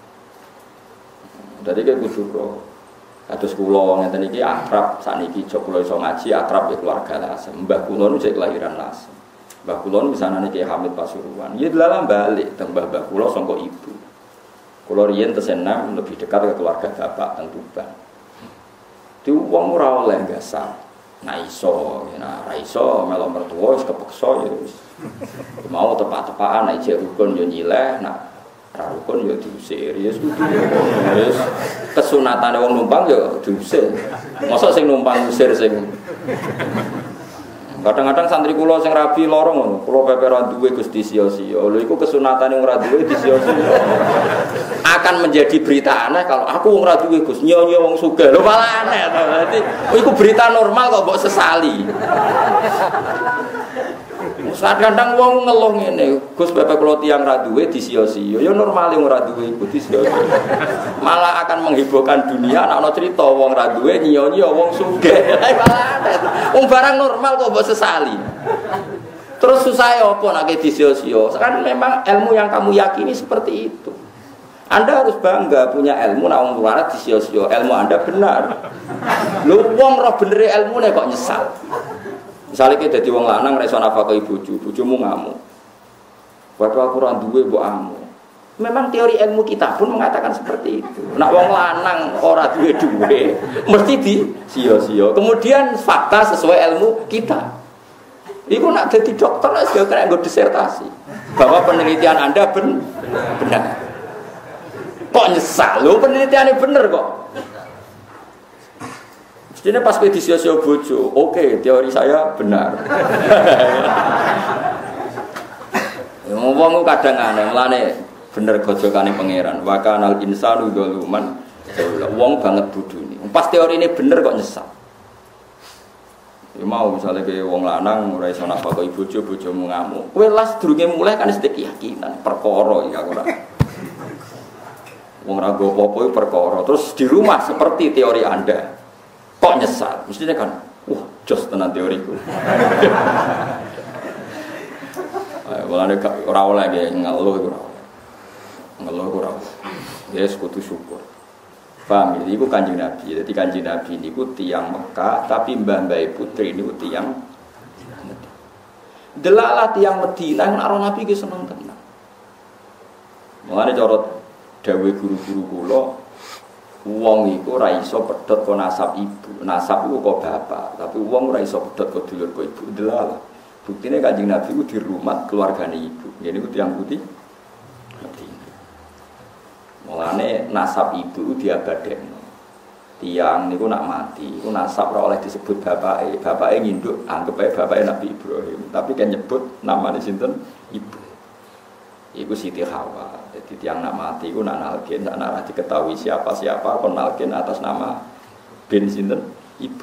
Dadi ke kudu kados kula ngeten iki akrab sakniki jog kula iso ngaji akrab ya keluarga Lasem. Mbah kula nu jek kelahiran Lasem. Mbah kula misanane Ki Hamid Pasuruan. Ya delalah balik teng mbah kula sangka ibu. Kula riyen tesenam lebih dekat ke keluarga bapak teng Tuban. Di wong ora oleh gasar. Nah iso, nah ra iso melok mertua wis kepeksa ya wis. Mau tepak-tepakan nek jek rukun yo nyileh, nak ra rukun yo diusir. Ya wis kesunatane wong numpang yo diusir. Mosok sing numpang usir sing kadang-kadang santri kula sing rabi loro ngono, kula pepe ra duwe Gusti sia-sia. Lho iku kesunatane wong ra duwe disia-sia. Akan menjadi berita aneh kalau aku wong ra duwe Gus, nyonya wong sugih. Lho malah aneh to. Dadi iku berita normal kok mbok sesali. Kadang wong ngeluh ngene, Gus bapak kula tiyang ra duwe disia-sia. Ya normale ora duwe iku disia-sia. Malah akan menghebohkan dunia nek ana cerita wong ra duwe nyiya-nyiya wong sugih. Wong barang normal kok mbok sesali. Terus susah apa nek disia-sia? Kan memang ilmu yang kamu yakini seperti itu. Anda harus bangga punya ilmu nek wong luar disia-sia. Ilmu Anda benar. Lho wong roh benere ilmune kok nyesal. Misalnya kita jadi wong lanang reso nafkahi bojo, bojomu ngamuk. Waktu aku ora duwe mbok amu. Memang teori ilmu kita pun mengatakan seperti itu. Nak wong lanang ora duwe, mesti di sia-sia. Kemudian fakta sesuai ilmu kita. Iku nak jadi dokter wis kena nggo disertasi. Bahwa penelitian Anda benar. Kok nyesal? Lho penelitiannya bener kok. Ini pas ke disio-sio bojo, oke, teori saya benar. Ngomong kadang aneh, melane bener gojokane pangeran. Wa kanal insanu zaluman, wong banget bodoni. Pas teori ini bener kok nyesal. Ya mau misalnya kayak wong lanang ora iso nafkahi bojo, bojomu ngamuk. Kowe las durunge mulai kan sedek keyakinan, perkara iki ora. Wong ra go apa-apa perkara. Terus di rumah seperti teori Anda. Kok nyesal? Mestinya kan, jos tenan teoriku. Mulane ora oleh ngeluh ora. Ngeluh ora. Ya sekutu syukur. Paham ya? Iku Kanjeng Nabi. Jadi Kanjeng Nabi niku tiyang Mekah, tapi mbah-mbah putri niku tiyang Madinah. Delalah tiyang Madinah karo Nabi ki seneng tenan. Mulane cara dawuh guru-guru kula wong iku ora iso pedhot kok nasab ibu. Nasab iku kok bapak, tapi wong ora iso pedhot kok dulur kok ibu. Delalah. Buktine Kanjeng Nabi ku di rumah keluargane ibu. Ngene iku tiyang putih. Mulane nasab ibu diabadekno. Tiyang niku nak mati, iku nasab ora oleh disebut bapake. Bapake nginduk, anggap ae bapake Nabi Ibrahim. Tapi kan nyebut namane sinten? Ibu. Iku Siti Hawa. Jadi tiang nak mati iku nak nalkin, nak diketahui siapa-siapa kon nalkin atas nama bin sinten? Ibu.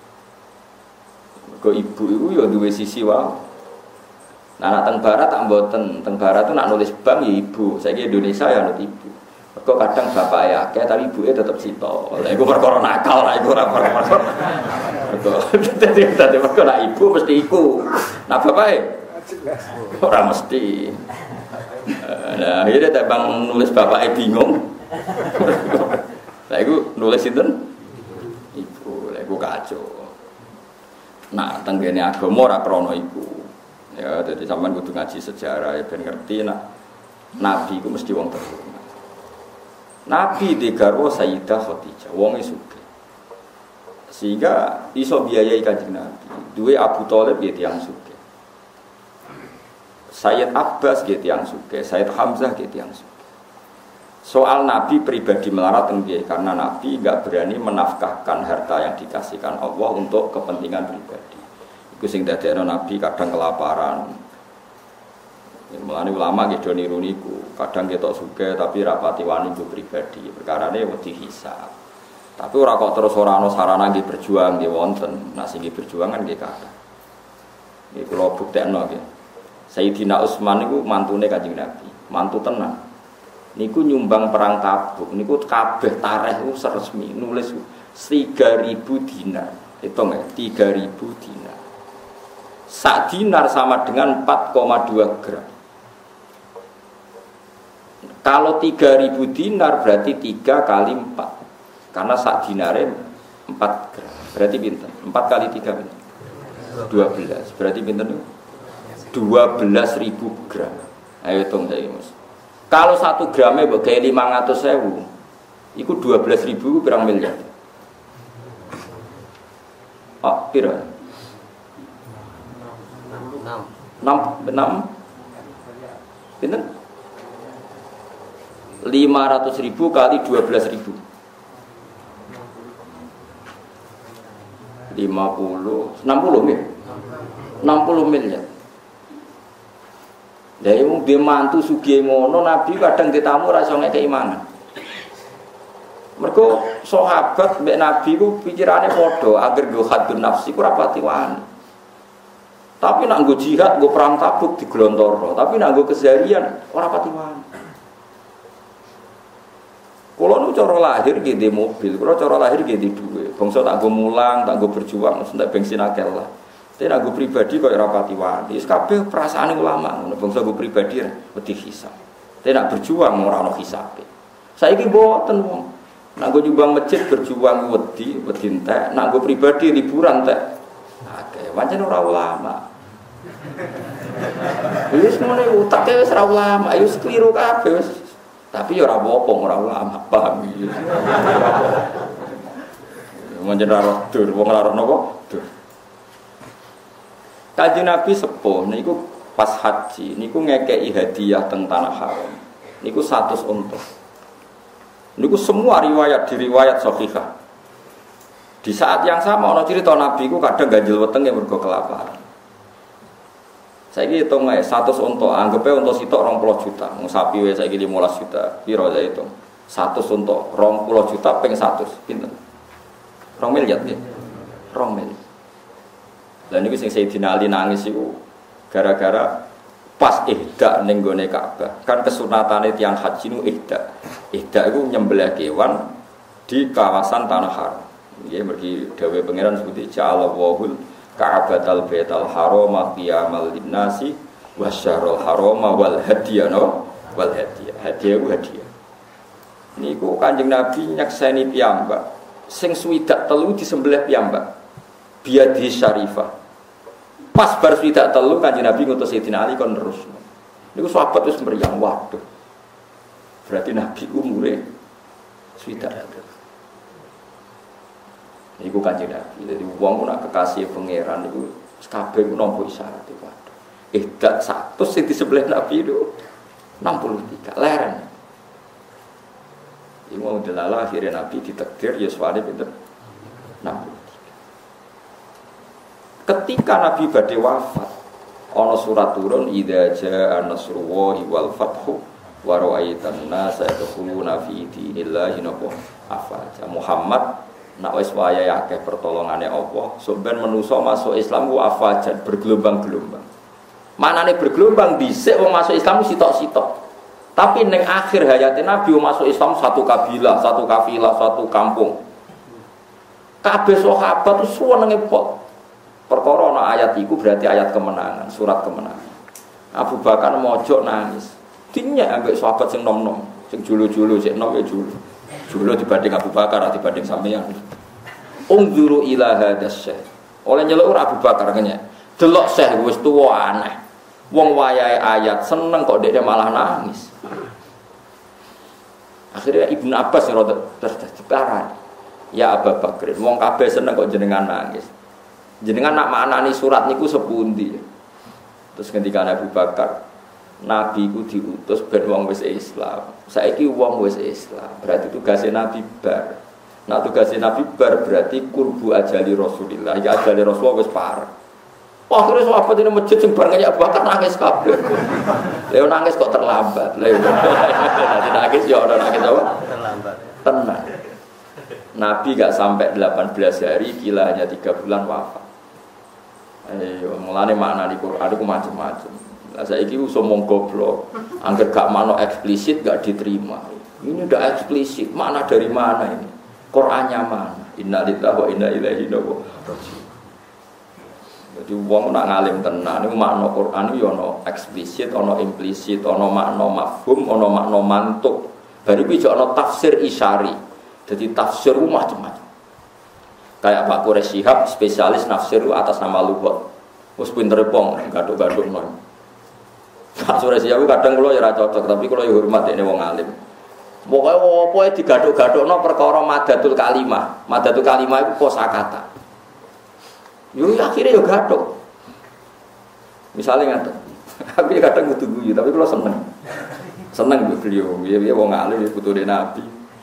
Mergo ibu iku ya duwe sisi wae. Nah, nak teng barat tak mboten. Teng barat tu nak nulis bank ya ibu. Saiki Indonesia ya nut ibu. Mergo kadang bapake akeh tapi ibuke tetep sito. Lha iku perkara nakal, lah iku ora perkara. Mergo dadi mergo nak ibu mesti iku. Nah bapake ora mesti. Nah, akhirnya tak bang nulis bapaknya bingung. Lah iku nulis sinten? Ibu, lah iku kacau. Nah, tenggene agama ora krana iku. Ya, dadi sampean kudu ngaji sejarah ya ben ngerti nak nabi iku mesti wong terhormat. Nabi digarwa Sayyidah Khadijah, wong sugih. Sehingga iso biayai Kanjeng Nabi. Duwe Abu Thalib ya tiyang sugih. Sayyid Abbas gitu yang suka, Sayyid Hamzah gitu yang suka. Soal Nabi pribadi melarat tinggi karena Nabi nggak berani menafkahkan harta yang dikasihkan Allah untuk kepentingan pribadi. Iku sing dadekno Nabi kadang kelaparan. Mulane ulama gitu niru niku, kadang ketok suka tapi rapati wani untuk pribadi. Perkarane wedi hisab. Tapi ora kok terus ora ana sarana nggih berjuang nggih wonten. Nah sing berjuang kan nggih kathah. Iki kula buktekno nggih. Sayyidina Utsman niku mantune Kanjeng Nabi, mantu tenan. Niku nyumbang perang Tabuk, niku kabeh tarikh resmi nulis 3.000 dinar. Hitung ya, 3.000 dinar. Sak dinar sama dengan 4,2 gram. Kalau 3.000 dinar berarti 3 kali 4. Karena sak dinare 4 gram. Berarti pinten? 4 kali 3 pinten? 12. Berarti pinten niku? 12.000 gram. Ayo hitung saya Mas. Kalau 1 gramnya bagai 500.000, itu 12.000 berapa miliar? Ah, kira? 6. Pinten? 500.000 kali 12.000. 60 ya? 60 miliar. Dari wong dia mantu sugih ngono Nabi kadang ditamu ra iso ngekeki mangan. Mergo sahabat mbek Nabi ku pikirane padha, agar go hadun nafsi ku ra pati wani. Tapi nak nggo jihad, nggo perang Tabuk diglontorno, tapi nak nggo keseharian ora pati wani. Kula nu cara lahir nggih di mobil, kula cara lahir nggih di duwe. Bangsa tak nggo mulang, tak nggo berjuang, entek bensin akeh lah. Tapi nak nggo pribadi kok ora pati wani. Wis kabeh perasaane ulama ngono, bangsa nggo pribadi wedi hisab. Tapi nak berjuang ora ono hisabe. Saiki mboten wong. Nak nggo nyumbang masjid berjuang wedi entek, nak nggo pribadi liburan entek. Akeh, pancen ora ulama. Wis ngene utake wis ora ulama, ayo keliru kabeh wis. Tapi ya ora apa-apa ora ulama, paham iki. Pancen ora dur, wong ora napa? Dur. Kanjeng Nabi sepuh niku pas haji niku ngekeki hadiah teng tanah haram. Niku 100 unta. Niku semua riwayat sahihah. Di saat yang sama ana cerita Nabi ku kadang ganjil wetenge mergo kelaparan. Saiki hitung ae 100 unta, anggepe unta sitok 20 juta. Wong sapi wae saiki 15 juta. Piro saya hitung? 100 unta 20 juta ping 100 pinten? 2 miliar nggih. 2 miliar. Lah niku sing Sayyidina Ali nangis iku gara-gara pas ihda ning gone Ka'bah. Kan kesunatane tiyang haji nu ihda. Ihda iku nyembelih kewan di kawasan tanah haram. Nggih mergi dawuh pangeran sebuti ja'alallahul Ka'batal Baital Haram qiyamal linnasi wasyarul haram wal hadiyana wal hadiyah. Hadiah ku hadiah. Niku Kanjeng Nabi nyakseni piyambak sing swidak telu disembelih piyambak. Biadi syarifah. Pas bar swidak telu Kanjeng Nabi ngutus Sayyidina Ali kon terus. Niku sahabat wis mriyang, waduh. Berarti Nabi umure swidak. Niku Kanjeng Nabi. Jadi wong nak kekasih pangeran niku kabeh nampa isyarat iku. Ihdak 100 sing di sebelah Nabi itu 63 leren. Iku mau delala akhirnya Nabi ditakdir Yuswane pinten 63. Ketika Nabi badhe wafat, ana surat turun idza jaa nasrullahi wal fathu wa ra'aitan nasa yadkhuluna fi dinillahi afwaja. Muhammad nak wis wayahe akeh pertolongane Allah, sok ben manusa masuk Islam ku afajan bergelombang-gelombang. Manane bergelombang dhisik wong masuk Islam sitok-sitok. Tapi ning akhir hayate Nabi masuk Islam satu kabilah, satu kafilah, satu kampung. Kabeh sahabat itu senenge pol. Perkara ana ayat iku berarti ayat kemenangan, surat kemenangan. Abu Bakar mojok nangis. Dinya ambek sahabat sing nom-nom, sing julu-julu, sing nom ya julu. Julu dibanding Abu Bakar dibanding sampeyan. Unzuru ila hadas syekh. Oleh nyeluk Abu Bakar kene. Delok syekh wis tuwa aneh. Wong wayahe ayat seneng kok dekne malah nangis. Akhirnya Ibnu Abbas rada terceparan. Ya Abu Bakar, wong kabeh seneng kok jenengan nangis. Jenengan nak maknani surat niku sepundi. Terus ketika Abu Bakar, Nabi ku diutus ben wong wis Islam. Saiki wong wis Islam, berarti tugasé Nabi bar. Nah tugasé Nabi bar berarti kurbu ajali Rasulillah. Ya ajali Rasulullah wis parah. Akhirnya sahabat ini masjid sing bareng Abu Bakar nangis kabeh. Lha nangis kok terlambat. Lha nangis ya ora nangis apa? Terlambat. Tenang. Nabi gak sampai 18 hari, gila hanya 3 bulan wafat. Ayo, mulane makna di Quran itu macam-macam. Lah saiki iso mung goblok. Angger gak makna eksplisit gak diterima. Ini udah eksplisit. Makna dari mana ini? Qur'annya mana? Innalillahi wa inna ilaihi raji'un. Jadi wong nak ngalim tenan niku makna Quran yo ana eksplisit, ana implisit, ana makna mafhum, ana makna mantuk. Bariku ijo ana tafsir isyari. Jadi tafsir macam-macam. Kayak Pak Quraisy Shihab spesialis nafsir atas nama lughat. Wis pinter pong gaduk-gaduk non. Pak Quraisy Shihab kadang kula ya ora cocok, tapi kula ya hormat dene wong alim. Pokoke opo digaduk-gadukno perkara madatul kalimah. Madatul kalimah iku kosakata. Yo akhirnya yo gathuk. Misalnya ngaten. Aku ya kadang kudu guyu, tapi kalau seneng. Seneng beliau, dia wong alim putune Nabi.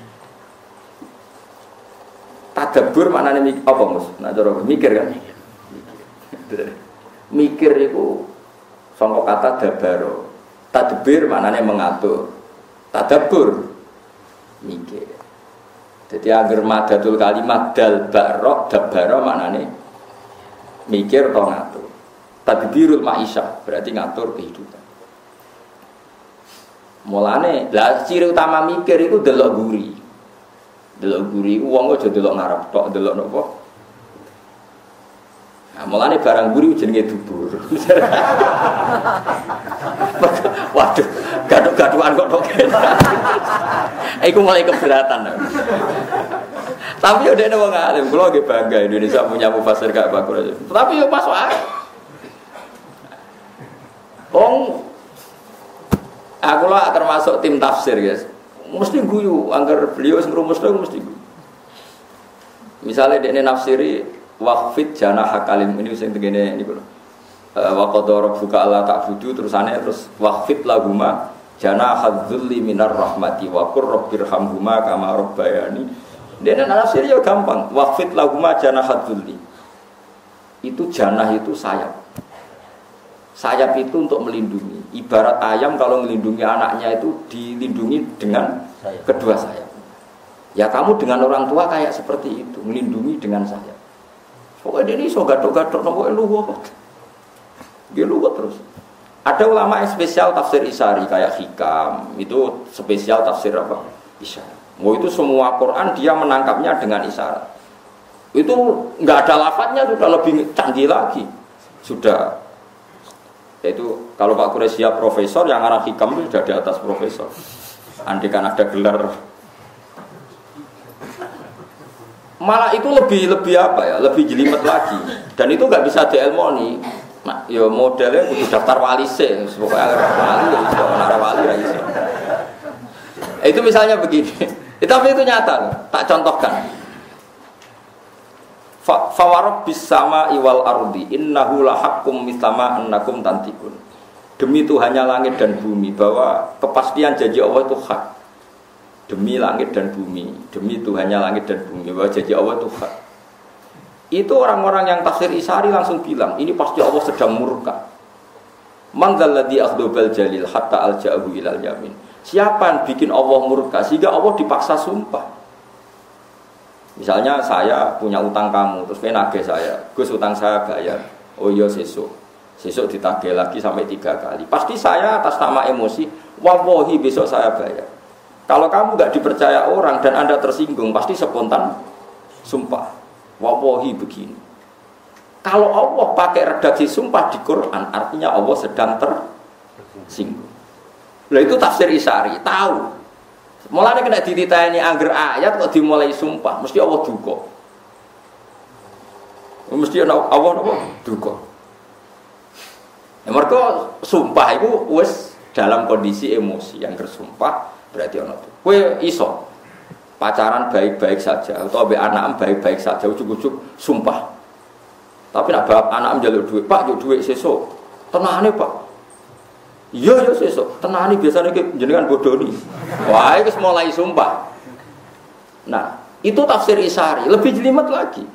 Tadabbur maknane apa, Mus? Nah cara mikir kan. Mikir itu sangka kata dabaro. Tadbir maknane mengatur. Tadabbur mikir. Jadi agar madatul kalimat dal barok dabaro maknane mikir atau ngatur. Tadbirul ma'isyah berarti ngatur kehidupan. Mulane, lah ciri utama mikir itu delok guri. Delok guri ku wong aja delok ngarep tok, delok napa? Nah, mulane barang guri jenenge dubur. Waduh, gaduh-gaduhan kok tok. Iku mulai keberatan. Tapi udah ada wong alim, kula nggih bangga Indonesia punya mufasir kayak Pak Quraisy. Tapi yo masuk akal. Aku lah termasuk tim tafsir, guys. Mesti guyu, anggar beliau sing rumusno mesti guyu. Misalnya dekne nafsiri waqfid janah hakalim ini sing tengene niku lho. Wa qadara rabbuka alla ta'budu terusane terus waqfid lahuma janah hadzulli minar rahmati wa qur rabbirhamhuma kama rabbayani. Dekne nafsiri yo gampang, waqfid lahuma janah hadzulli. Itu janah itu sayap. Sayap itu untuk melindungi. Ibarat ayam kalau melindungi anaknya itu dilindungi dengan kedua sayap. Ya kamu dengan orang tua kayak seperti itu, melindungi dengan sayap. Pokoknya ini so gatok-gatok pokoknya luwih. Dia luwih terus. Ada ulama yang spesial tafsir Isari kayak Hikam, itu spesial tafsir apa? Isari. Oh itu semua Quran dia menangkapnya dengan isyarat. Itu enggak ada lafadznya sudah lebih canggih lagi. Sudah. Yaitu kalau Pak Quraisy siap profesor, yang arah Hikam itu sudah di atas profesor. Andai kan ada gelar, malah itu lebih apa ya, lebih jelimet lagi. Dan itu nggak bisa dielmoni. Nah, ya modelnya kudu daftar wali sih, pokoknya wali ya bisa menara wali ya bisa. Itu misalnya begini. Tapi itu nyata, tak contohkan. Fawarab bisama iwal ardi innahu lahakum mislama annakum tantikun. Demi Tuhannya langit dan bumi, bahwa kepastian janji Allah itu hak. Demi langit dan bumi, demi Tuhannya langit dan bumi, bahwa janji Allah itu hak. Itu orang-orang yang tafsir Isari langsung bilang, ini pasti Allah sedang murka. Man dzalladzi akhdobal jalil hatta alja'ahu ilal yamin. Siapa yang bikin Allah murka sehingga Allah dipaksa sumpah? Misalnya saya punya utang kamu, terus kena nagih saya, Gus utang saya bayar. Oh iya sesuk ditagih lagi sampai 3 kali. Pasti saya atas nama emosi, wallahi besok saya bayar. Kalau kamu nggak dipercaya orang dan Anda tersinggung, pasti spontan sumpah, wallahi begini. Kalau Allah pakai redaksi sumpah di Quran, artinya Allah sedang tersinggung. Lah itu tafsir Isari, tahu. Mulane kena dititani angger ayat kok dimulai sumpah, mesti Allah duka. Mesti Allah napa? Duka. Ya mergo sumpah itu wis dalam kondisi emosi, yang bersumpah berarti ana itu. Kowe iso pacaran baik-baik saja atau ambek anak baik-baik saja ujug-ujug sumpah. Tapi nek bab anak njaluk duit, Pak, njuk duit sesuk. Tenane, Pak. Iya sesuk, tenani biasanya jenengan bodoni. Wah, itu mulai sumpah. Nah, itu tafsir Isari, lebih jelimet lagi.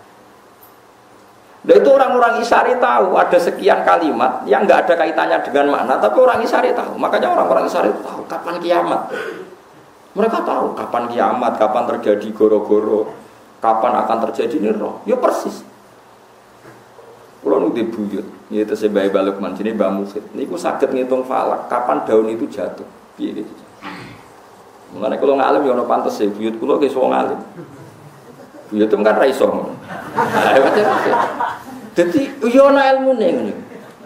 Dan itu orang-orang Isari tahu ada sekian kalimat yang enggak ada kaitannya dengan makna, tapi orang Isari tahu. Makanya orang-orang Isari tahu kapan kiamat. Mereka tahu kapan kiamat, kapan terjadi goro-goro, kapan akan terjadi niro. Ya persis. Kalau nu dibuyut, yaitu sebagai balukman sini Mbak Mufid. Niku sakit ngitung falak, kapan daun itu jatuh. Piye gitu. Mengenai kalau ngalim ya ono pantes ya, buyut kulo ge wong alim. Buyut itu kan ra iso. Dadi yo ana ilmune ngene.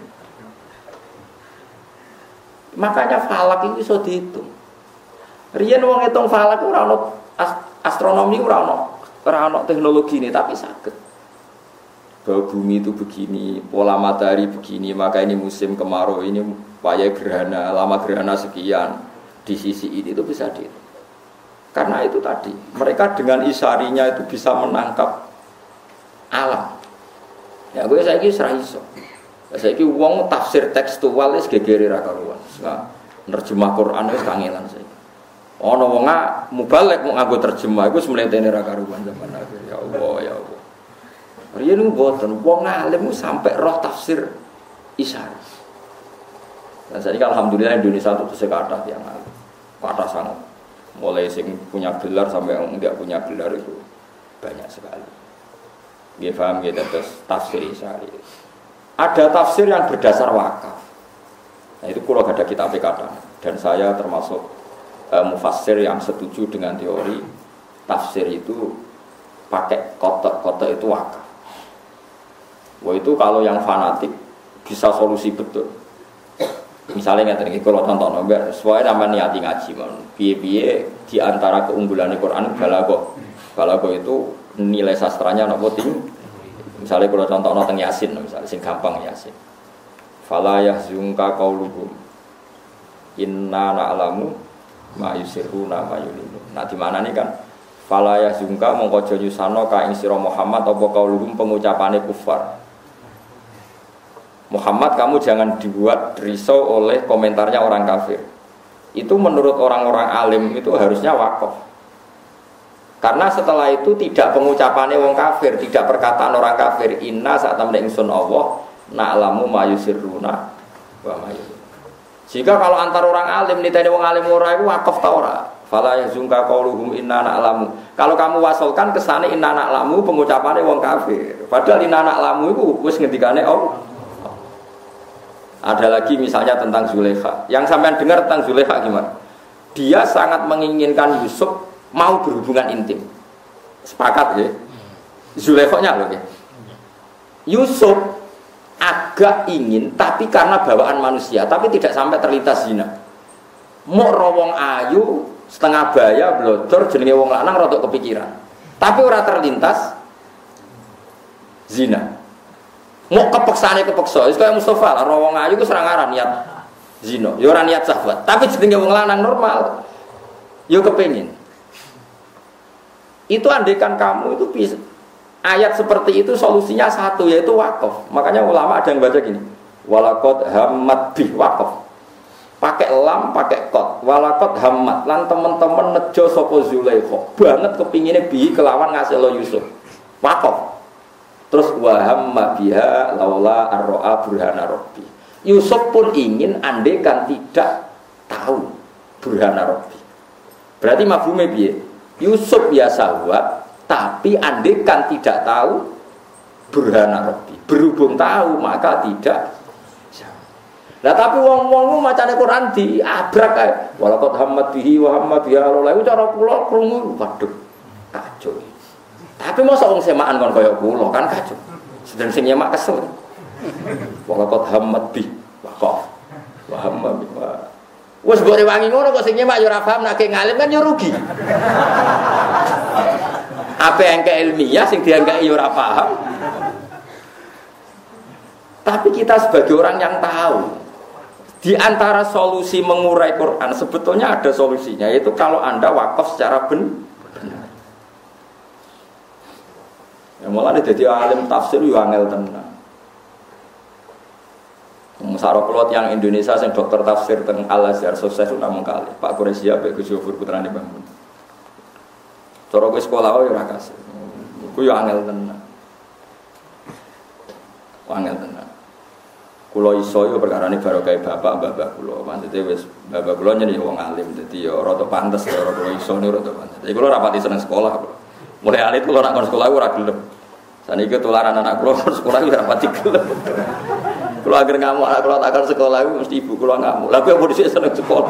Makanya falak itu iso dihitung. Riyen wong ngitung falak ora ono astronomi ora ono teknologi ini tapi sakit. Bahwa bumi itu begini, pola matahari begini, maka ini musim kemarau, ini paya gerhana, lama gerhana sekian, di sisi ini itu bisa dihitung. Karena itu tadi, mereka dengan isarinya itu bisa menangkap alam. Ya gue saya kira serah iso. Saya kira uang tafsir tekstual es gegeri rakaruan. Nerjemah Quran es kangenan saya. Ono wonga mubalek mau nganggo terjemah, gue semelentene rakaruan zaman akhir. Ya Allah, ya Allah. Riyen mboten wong alim sampai roh tafsir Isari. Dan saya alhamdulillah Indonesia itu sekata yang alim. Kata sangat. Mulai sing punya gelar sampai yang enggak punya gelar itu banyak sekali. Nggih paham nggih terus tafsir Isari. Ada tafsir yang berdasar wakaf. Nah itu kalau ada kitab kata. Dan saya termasuk mufassir yang setuju dengan teori tafsir itu pakai kotak itu wakaf. Wah itu kalau yang fanatik bisa solusi betul. Misalnya nggak tadi kalau contoh nomor, sesuai nama niati ngaji, biye di antara keunggulan Al-Quran balago itu nilai sastranya nopo tinggi. Misalnya kalau contoh noteng Yasin, misalnya sing gampang Yasin. Fala yahzunka qauluhum inna na'lamu ma yusirruna ma yulinu. Nah di mana nih kan? Fala yahzunka mongko aja nyusano ka ing sira Muhammad apa qauluhum pengucapane kufar. Muhammad kamu jangan dibuat risau oleh komentarnya orang kafir. Itu menurut orang-orang alim itu harusnya wakaf. Karena setelah itu tidak pengucapannya wong kafir, tidak perkataan orang kafir. Inna saat temen ingsun Allah na'lamu ma yusirruna wa ma yulinu. Jika kalau antar orang alim niteni wong alim ora iku wakaf ta ora? Fala yazunka qauluhum inna na'lamu. Kalau kamu wasolkan kesane inna na'lamu pengucapannya wong kafir. Padahal inna na'lamu itu wis ngendikane Allah. Ada lagi misalnya tentang Zulaikha. Yang sampean dengar tentang Zulaikha gimana? Dia sangat menginginkan Yusuf mau berhubungan intim. Sepakat ya? Zulaikha-nya loh ya. Yusuf agak ingin tapi karena bawaan manusia, tapi tidak sampai terlintas zina. Mau rawong ayu setengah baya blodor jenenge wong lanang rodok kepikiran. Tapi ora terlintas zina. Mau kepeksane kepeksa, wis kaya Mustafa lah, rawong ayu ku serangaran niat zina, ya ora niat syahwat, tapi jenenge wong lanang normal. Yo kepengin. Itu andekan kamu itu bisa ayat seperti itu solusinya satu yaitu wakaf. Makanya ulama ada yang baca gini. Walaqad hammat bi wakaf. Pakai lam, pakai qad. Walaqad hammat lan teman-teman nejo sapa Zulaikha. Banget kepingine bi kelawan ngaselo Yusuf. Wakaf. Terus wahamma biha laula arro'a burhana rabbi. Yusuf pun ingin andekan tidak tahu burhana rabbi. Berarti mafhume piye? Yusuf ya sahwat, tapi andekan tidak tahu burhana rabbi. Berhubung tahu maka tidak. Nah tapi wong-wong macane Quran diabrak kae. Walaqad hammat bihi wa hamma biha laula iku cara kula krungu waduh kacau. Tapi masa wong semaan kon kaya kula kan kacau. Sedang sing nyemak kesel. Walaqad hammat bi waqaf. Wa hamma bi. Wes mbok rewangi ngono kok sing nyemak yo ora paham nek ngalim kan yo rugi. Apa yang ke ilmiah sing dianggap yo ora paham. Tapi kita sebagai orang yang tahu di antara solusi mengurai Quran sebetulnya ada solusinya yaitu kalau Anda wakaf secara benar. Ya mulane dadi alim tafsir yo angel tenan. Musara kula yang Indonesia sing dokter tafsir teng Al-Azhar sukses namung kali. Pak Quraisya Pak Gus Yofur putrane Bang. Cara kowe sekolah yo ora kasih. Iku yo angel tenan. Angel tenan. Kula iso yo perkarane barokah bapak mbah kula. Maksude wis bapak kula nyen yo wong alim dadi yo rada pantes karo kula iso niku rada pantes. Jadi kula rapati seneng sekolah kula. Mulai alit kula nak kon sekolah ora gelem. Saniki tularan anak kula sekolah ora pati gelem. Kula agar ngamuk anak kula takkan sekolah iku mesti ibu kula ngamuk. Lah kowe dhisik seneng sekolah.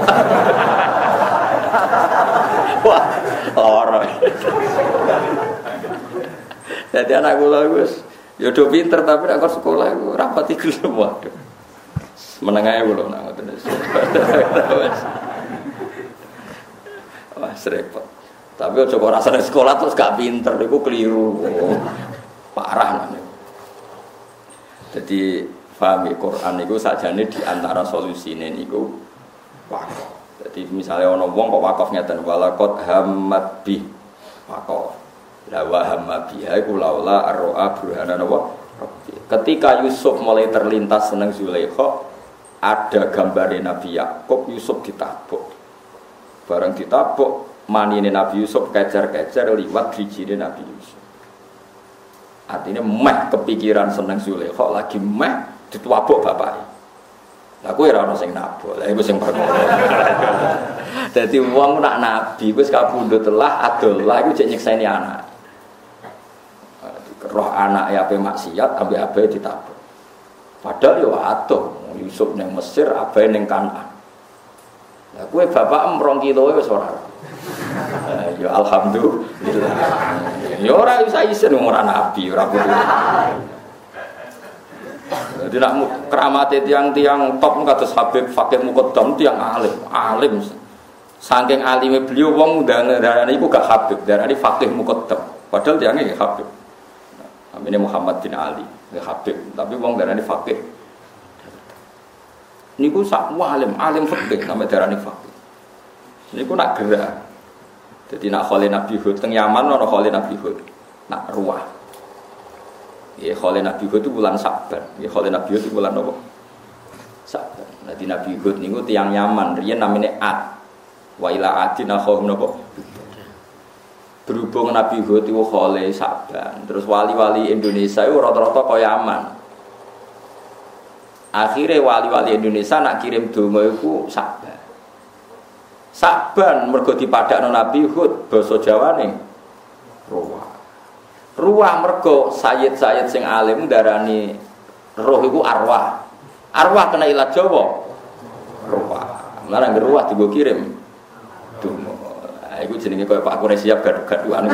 Wah, ora. Dadi anak kula wis ya do pinter tapi nek sekolah iku ora pati gelem waduh. Meneng ae kula nak ngoten. Wah, repot. Tapi aja kok rasane sekolah terus gak pinter niku keliru. Parah nane. Jadi paham Quran niku sakjane di antara solusine niku wakaf. Jadi misalnya ana wong kok wakaf ngeten walaqad hammat bi wakaf. La wa hamma biha iku laula arro'a burhana wa. Ketika Yusuf mulai terlintas seneng Zulaikha, ada gambarnya Nabi Yakub Yusuf ditabuk. Bareng ditabuk manine Nabi Yusuf kecer-kecer liwat drijine Nabi Yusuf. Artinya meh kepikiran seneng Zulaikha lagi meh dituabuk bapake. Lah kowe ora ono sing nabuk. Lah iku sing perkara. Dadi wong nak nabi wis kabundut telah adolah iku jek nyekseni anak. Roh anak ya ape maksiat ambek ape ditabuk. Padahal yo atuh Yusuf ning Mesir, abahe ning Kanaan. Lah kowe bapak 2 kilo wis ora. Ya alhamdulillah. Ya ora bisa isen ora nabi, ora kudu. Jadi nak keramate tiang-tiang top kados Habib Fakih Muqaddam tiang alim. Saking alime beliau wong darane iku gak Habib, darane Fakih Muqaddam. Padahal tiange gak Habib. Namanya Muhammad bin Ali, gak Habib, tapi wong darane Fakih. Niku sak alim fikih sampe darane Fakih. Niku nak gerak. Jadi nak khole Nabi Hud teng Yaman ana khole Nabi Hud. Nak ruah. Ya khole Nabi Hud itu bulan Saban. Ya khole Nabi Hud itu bulan apa? Saban. Nanti Nabi Hud niku tiyang Yaman, riyen namine Ad. Wa ila adin akhum napa? Berhubung Nabi Hud itu khole Saban. Terus wali-wali Indonesia itu rata-rata kaya Yaman. Akhirnya wali-wali Indonesia nak kirim donga iku Saban mergo dipadakno Nabi Hud basa Jawane ruah mergo sayyid-sayyid sing alim darani roh iku arwah kena ilat Jawa ruah lan nang ruah digo kirim donga iku jenenge koyo Pak Kure siap gaduh-gaduhan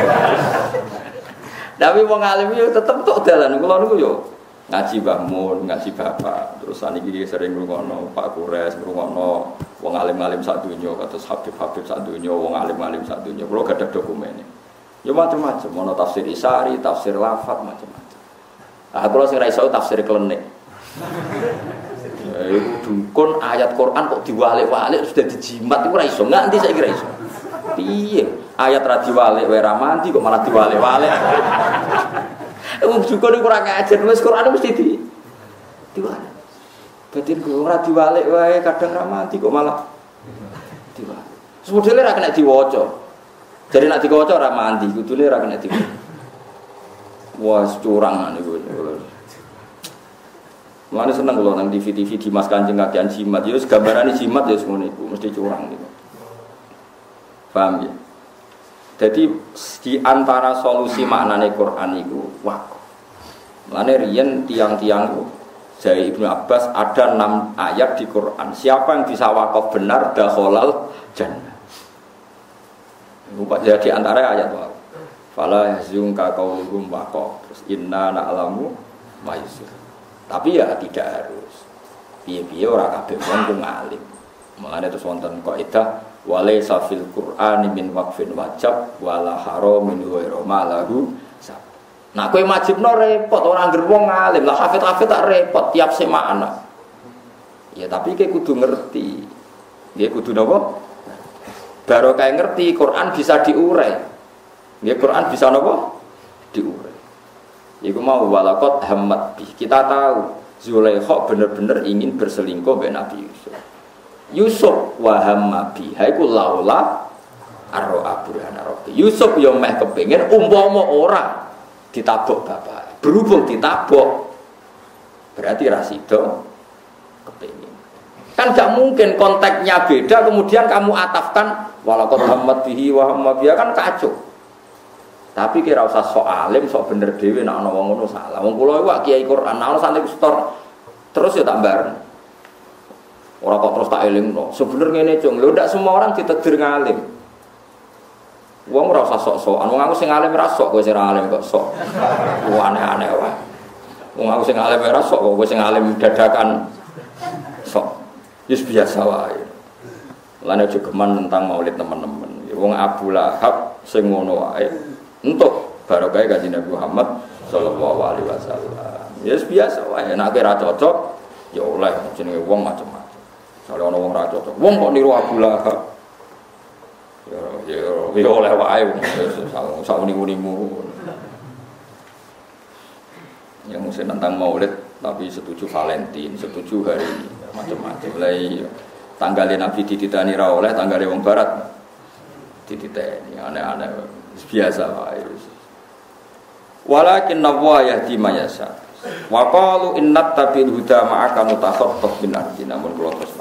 tapi wong alim yo tetep tok dalan kula niku yo ngaji Mbah Mun, ngaji Bapak. Terus saniki sering ngrungokno Pak Kures, ngrungokno wong alim-alim sak donya kados Habib-habib sak donya, wong alim-alim sak donya. Kula gadah dokumene. Ya macam-macam, ana tafsir Isari, tafsir Lafat macam-macam. Ah kula sing ra iso tafsir klenik. Iku dukun ayat Quran kok diwalik-walik sudah dijimat iku ra iso. Nganti saiki ra iso. Piye? Ayat ra diwalik wae ra mandi kok malah diwalik-walik. Wong dukun iku ora ngajar, wis Quran mesti diwalik. Batin ku ora diwalik wae kadang ra mandi kok malah diwalik. Sebetulnya ra kena diwaca. Jadi nek diwaca ora mandi, kudune ra kena diwaca. Wah, curang niku. Mulane seneng kula nang TV-TV Dimas Kanjeng kakean jimat, ya wis gambarane jimat ya ngono iku, mesti curang niku. Paham ya? Jadi di antara solusi maknane Quran itu wakaf. Mulane riyen tiang-tiang dari Ibnu Abbas ada 6 ayat di Quran. Siapa yang bisa wakaf benar dakhalal jannah. Lupa jadi antara ayat wakaf. Fala yahzunka qauluhum waqaf. Terus inna na'lamu ma yusir. Tapi ya tidak harus. Piye-piye ora kabeh wong ngalim. Mulane terus wonten kaidah walaysa fil Qur'ani min waqfin wajib wala haramin ghairu malahu sab. Nah kowe wajibno repot ora ngger wong alim. Lah hafid-hafid tak repot tiap semakna. Ya tapi kowe kudu ngerti. Nggih kudu napa? Barokah ngerti Quran bisa diurai. Nggih Quran bisa napa? Diurai. Iku mau walaqat hammat bi. Kita tahu Zulaikha benar-benar ingin berselingkuh dengan Nabi Yusuf. Yusuf wa hamma biha iku laula arra burhana rabbi. Yusuf yo meh kepengin umpama ora ditabok bapak. Berhubung ditabok berarti ra sida kepengin. Kan gak mungkin konteksnya beda kemudian kamu atafkan walaqad hammat bihi wa hamma biha kan kacau. Tapi kira usah sok alim, sok bener dhewe nek ana wong ngono salah. Wong kula iku kiai Quran, ana santri setor terus ya tak bareng. Ora kok terus tak elingno. Sebener ngene, Cung. Lho ndak semua orang ditakdir ngalim. Wong ora usah sok-sokan. Wong aku sing alim ora sok, kowe sing alim kok sok. Aneh-aneh wae. Wong aku sing alim ora sok, kowe sing alim dadakan sok. Wis biasa wae. Lan aja geman tentang maulid teman-teman. Wong Abu Lahab sing ngono wae. Untuk barokah Kanjeng Nabi Muhammad sallallahu alaihi wasallam. Ya biasa wae, nek ora cocok ya oleh jenenge wong macam-macam. Sale ana wong ora cocok. Wong kok niru Abu Lahab. Ya oleh wae wong sak unimu. Yang mesti tentang Maulid tapi setuju Valentine, setuju hari macam-macam. Lah iya. Tanggalé Nabi dititani ra oleh, tanggalé wong barat dititani. Aneh-aneh. Biasa wae. Walakin nawwa yahdi mayasa. Wa qalu innat tabil huda ma'aka mutakhaffaf min ardina mun kula terus.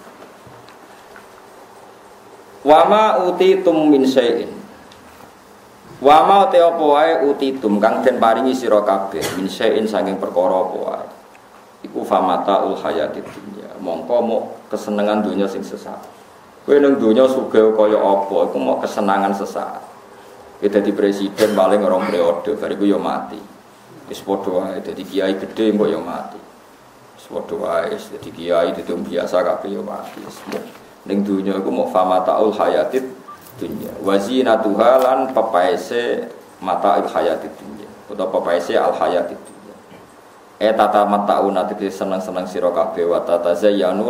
Wa ma utitum min syai'in. Wa ma te apa wae utitum kang den paringi sira kabeh min syai'in saking perkara apa wae. iku famataul hayatid dunya. Mongko mau kesenangan dunia sing sesaat. Kowe ning dunya sugih kaya apa iku mau kesenangan sesaat. Kita dadi presiden paling orang periode bariku ya mati. Wis padha wae dadi kiai gedhe mbok ya mati. Wis padha wae dadi kiai dadi biasa kabeh ya mati. Ning dunya iku mau famataul hayatid dunya. Wazinatuha lan pepaese mataul hayatid dunya. Utawa pepaese al hayatid dunya. Tata matauna tegese seneng-seneng sira kabeh wa tatazayyanu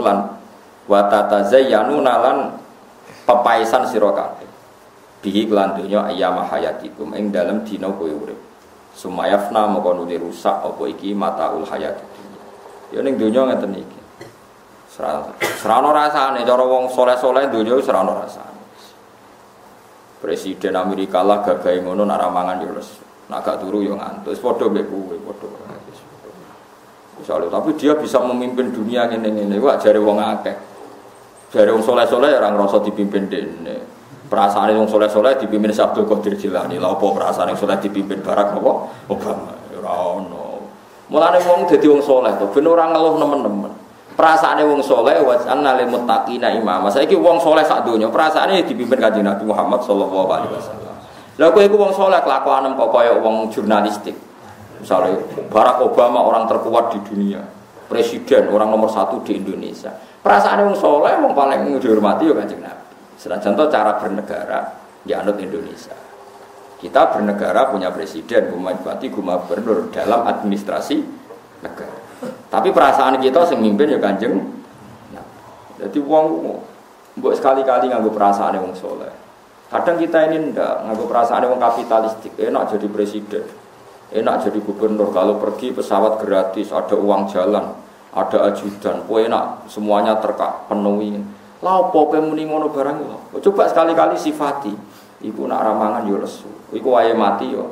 lan pepaesan sira kabeh. Bihi lan dunya ayyama hayatikum ing dalem dina kowe urip. Sumayafna moko nuli rusak apa iki mataul hayatid dunya. Ya ning dunya ngeten iki. Serana rasane cara wong saleh-saleh donya wis serana rasane. Presiden Amerika lah gagahe ngono nak ramangan yo les. Nak gak turu yo ngantuk. Wis padha mbek kowe, padha. Misalnya, tapi dia bisa memimpin dunia ngene-ngene. Wah jare wong akeh. Jare wong saleh-saleh ora ngrasa dipimpin dene. Perasaane wong saleh-saleh dipimpin Abdul Qadir Jilani. Lha apa perasaane saleh dipimpin Barack Obama? Ora ono. Mulane wong dadi wong saleh to ben ora ngeluh nemen-nemen. Perasaane wong saleh wa anna lil muttaqina imama. Saiki wong saleh sak donya perasaane dipimpin Kanjeng Nabi Muhammad sallallahu alaihi wasallam. Lha kowe iku wong saleh kelakuanem kok kaya wong jurnalistik. Misalnya Barack Obama orang terkuat di dunia, presiden orang nomor 1 di Indonesia. Perasaane wong saleh wong paling dihormati ya Kanjeng Nabi. Senajan contoh cara bernegara ya anut Indonesia. Kita bernegara punya presiden, bupati, gubernur dalam administrasi negara. Tapi perasaan kita sing mimpin ya Kanjeng. Jadi wong mbok sekali-kali nganggo perasaane wong saleh. Kadang kita ini ndak nganggo perasaane wong kapitalistik. Enak jadi presiden. Enak jadi gubernur kalau pergi pesawat gratis, ada uang jalan, ada ajudan. Kowe enak semuanya terpenuhi. Lah opo kowe muni ngono barang lho. Coba sekali-kali sifati. Iku nak ramangan yo lesu. Iku wae mati yo.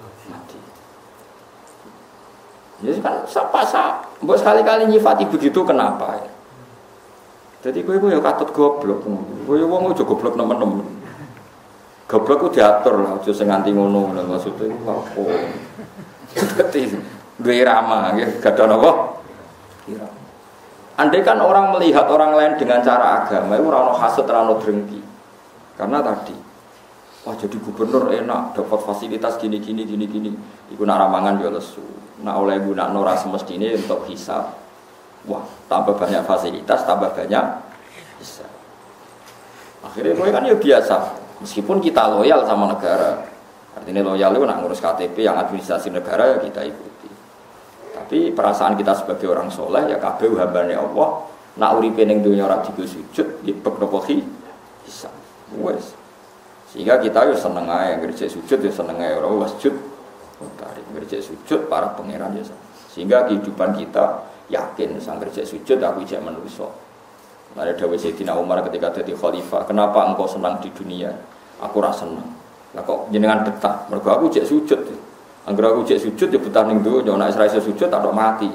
Jadi kan sapa mbok sekali-kali nyifati begitu kenapa ya? Jadi kowe ya katut goblok. Kowe wong aja goblok nemen-nemen. Goblok ku diatur lah aja sing nganti ngono maksudnya iku apa. Dadi duwe irama nggih gadha napa? Irama. Andai kan orang melihat orang lain dengan cara agama itu ora ono hasud ora ono drengki. Karena tadi wah jadi gubernur enak, dapat fasilitas gini. Iku nak ramangan yo lesu. Nak oleh gunakno ora semestine untuk hisab. Wah, tambah banyak fasilitas, tambah banyak hisab. Akhirnya kowe kan ya biasa. Meskipun kita loyal sama negara. Artinya loyal itu nak ngurus KTP yang administrasi negara ya kita ikuti. Tapi perasaan kita sebagai orang soleh ya kabeh hambane Allah. Nak uripe ning donya ora digo sujud, ya bab hisab. Wes. Sehingga kita yo seneng ae ngerjek sujud yo seneng ae ora wasjud utari ngerjek sujud para pangeran ya. Sehingga kehidupan kita yakin sang ngerjek sujud aku ijek manusa. Mare dawuh Sayyidina Umar ketika dadi khalifah, "Kenapa engkau senang di dunia? Aku ora senang." Lah kok jenengan betah? Mergo aku ijek sujud. Angger aku ijek sujud ya betah ning donya, nek ora iso sujud tak mati.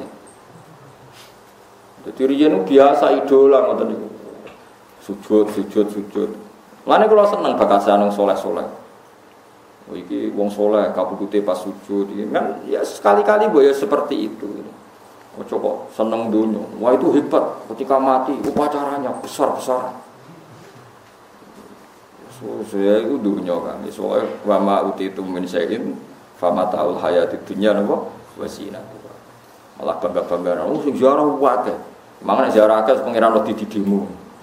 Dadi riyen biasa idola ngoten niku. Sujud. Lane kula seneng bakasan wong saleh-saleh. Oh iki wong saleh kabukute pas sujud iki kan ya sekali-kali mbok ya seperti itu. Ojo kok seneng dunya. Wah itu hebat ketika mati upacaranya besar-besaran. So saya itu dunya kan. Soale wa ma utitu min syai'in famataul hayatid dunya napa wasinatu. Malah bangga-bangga sing ziarah wae. Mangane ziarah akeh pengiran wedi didemo.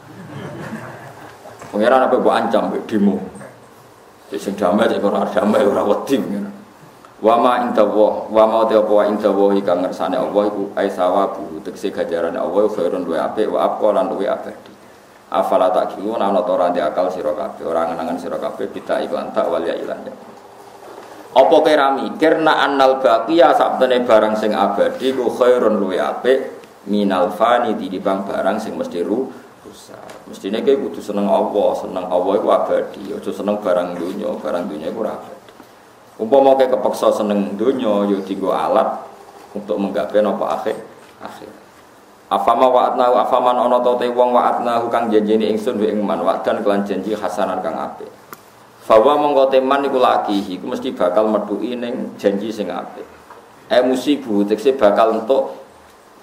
Pengiran apa mbok ancam mbek demo. Sing damai sing ora damai ora wedi. Wa ma indawa wa ma te apa indawa kang ngersane Allah iku ai sawabu tegese ganjarane Allah khairun luwe apik wa aqwa lan luwe abadi. Afala taqilu ana ta ora akal sira kabeh ora ngenangan sira kabeh kita iklan tak wal ya ilan. Apa kira mikir na annal baqiya sabdene barang sing abadi ku khairun luwe apik minal fani dibang barang sing mesti rusak. Mestine kowe kudu seneng Allah iku abadi, aja seneng barang dunya iku ora abadi. Umpama kowe kepeksa seneng dunya ya dienggo alat untuk menggapai napa akhir. Afama wa'atnahu afaman ana ta te wong wa'atnahu kang janjine ingsun wa ing man wa'dan kelan janji hasanan kang apik. Fawa mongko teman iku lagi iku mesti bakal metuki ning janji sing apik. Musibu tekse bakal entuk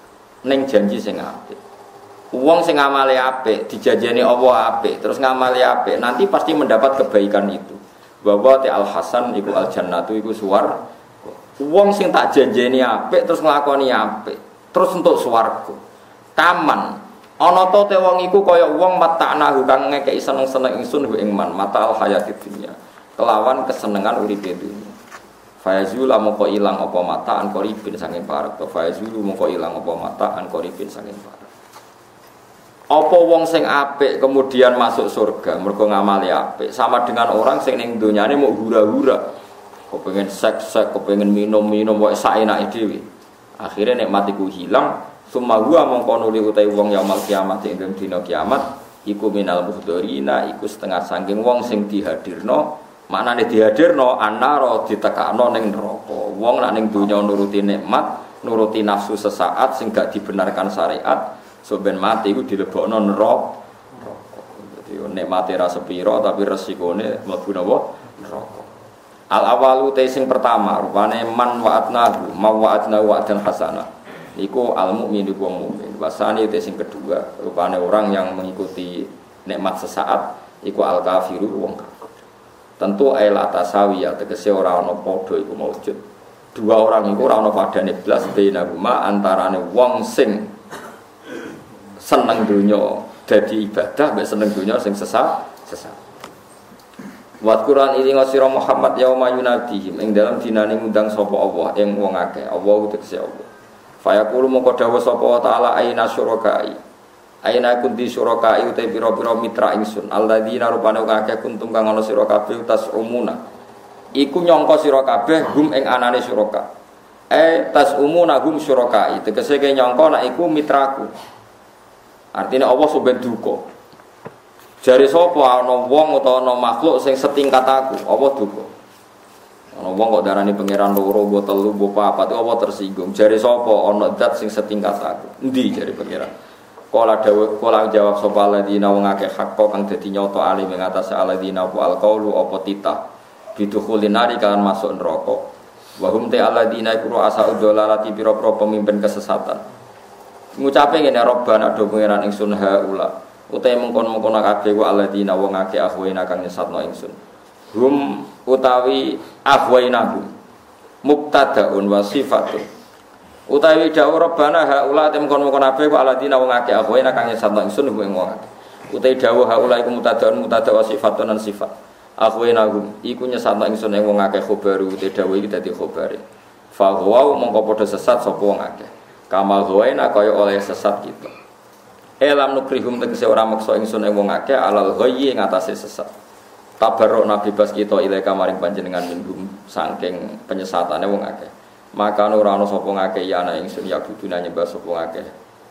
ning janji sing apik. Wong sing ngamale apik dijanjeni Allah apik, terus ngamale apik, nanti pasti mendapat kebaikan itu. Bahwa ti al hasan iku al jannatu iku suwar. Wong sing tak janjeni apik terus nglakoni apik, terus entuk swarga. Kaman ana to te wong iku kaya wong matakna kang ngekeki seneng-seneng ingsun ing man matal hayatid dunya. Kelawan kesenengan uripe dunya. Faizul mongko ilang apa mata an koribin saking parek. Faizul mongko ilang apa mata an koribin saking parek. Apa wong sing apik kemudian masuk surga mergo ngamali apik sama dengan orang sing ning donyane mau hura-hura. Kepengin seks-seks, kepengin minum-minum wae saenake dhewe. Akhire nikmat iku hilang, summa huwa mongko nuli utahe wong yaumul kiamat ing dina kiamat iku minal muhdharina iku setengah saking wong sing dihadirno. Maknane dihadirno annara ditekakno ning neraka. Wong nek ning donya nuruti nikmat, nuruti nafsu sesaat sing gak dibenarkan syariat. So ben mati iku dilebokno neraka. Dadi nikmate ra sepira tapi resikone mlebu neraka. Al awalu te sing pertama rupane man wa'atnahu mawa'atna wa'dan hasanah. Iku al mukmin iku wong mukmin. Wasane te sing kedua rupane orang yang mengikuti nikmat sesaat iku al kafiru wong kafir. Tentu la tasawiyah tegese ora ana padha iku maujud. Dua orang iku ora ana padane blas bainahuma antarane wong sing seneng dunya dadi ibadah mek seneng dunya sing sesat. Wa Quran ini ngasira Muhammad yauma yunadihim ing dalam dinane ngundang sapa Allah ing wong akeh. Allah tegese Allah. Fa yaqulu mongko dawuh sapa taala aina syurakai. Aina kunti syurakai uta pira-pira mitra ingsun. Alladzina rupane akeh kuntum kang ana sira kabeh tasumuna. Iku nyangka sira kabeh hum ing anane syuraka. Tasumuna hum syurakai. Tegese ke nyangka nek iku mitraku. Artinya Allah sampeyan duka. Jare sapa ana wong utawa ana makhluk sing setingkat aku, apa duka. Ana wong kok darani pangeran loro, mbok telu, mbok papat, apa tersinggung. Jare sapa ana zat sing setingkat aku. Endi jare pangeran? Kala jawab sapa alladzina wong akeh hak kang dadi nyata alim ing atase alladzina wa alqaulu apa titah. Bidukhulin kan masuk neraka. Wa hum ta alladzina iku asa'ud dalalati pira-pira pemimpin kesesatan. Ngucape ngene Rabbana do pangeran ingsun haula utahe mengkon-mengkon kabeh wa alladzina wong akeh akhwaina kang nyesatno ingsun hum utawi akhwaina mubtadaun wa sifatun utawi dawuh Rabbana haula utahe mengkon-mengkon kabeh wa alladzina wong akeh akhwaina kang nyesatno ingsun hum wong akeh utahe dawuh haula iku mubtadaun mutada wa sifatun lan sifat akhwaina iku nyesatno ingsun ing wong akeh khobaru utahe dawuh iki dadi khobare fa huwa mongko padha sesat sapa wong akeh kamal ghawaina kaya oleh sesat kita. Elam nukrihum tegese ora maksa ingsun ing wong akeh alal ghayyi ing atase sesat. Tabarrukna bebas kita ilaika maring panjenengan minhum saking penyesatane wong akeh. Maka ora ana sapa ngakeh ya ana ingsun ya buduna nyembah sapa ngakeh.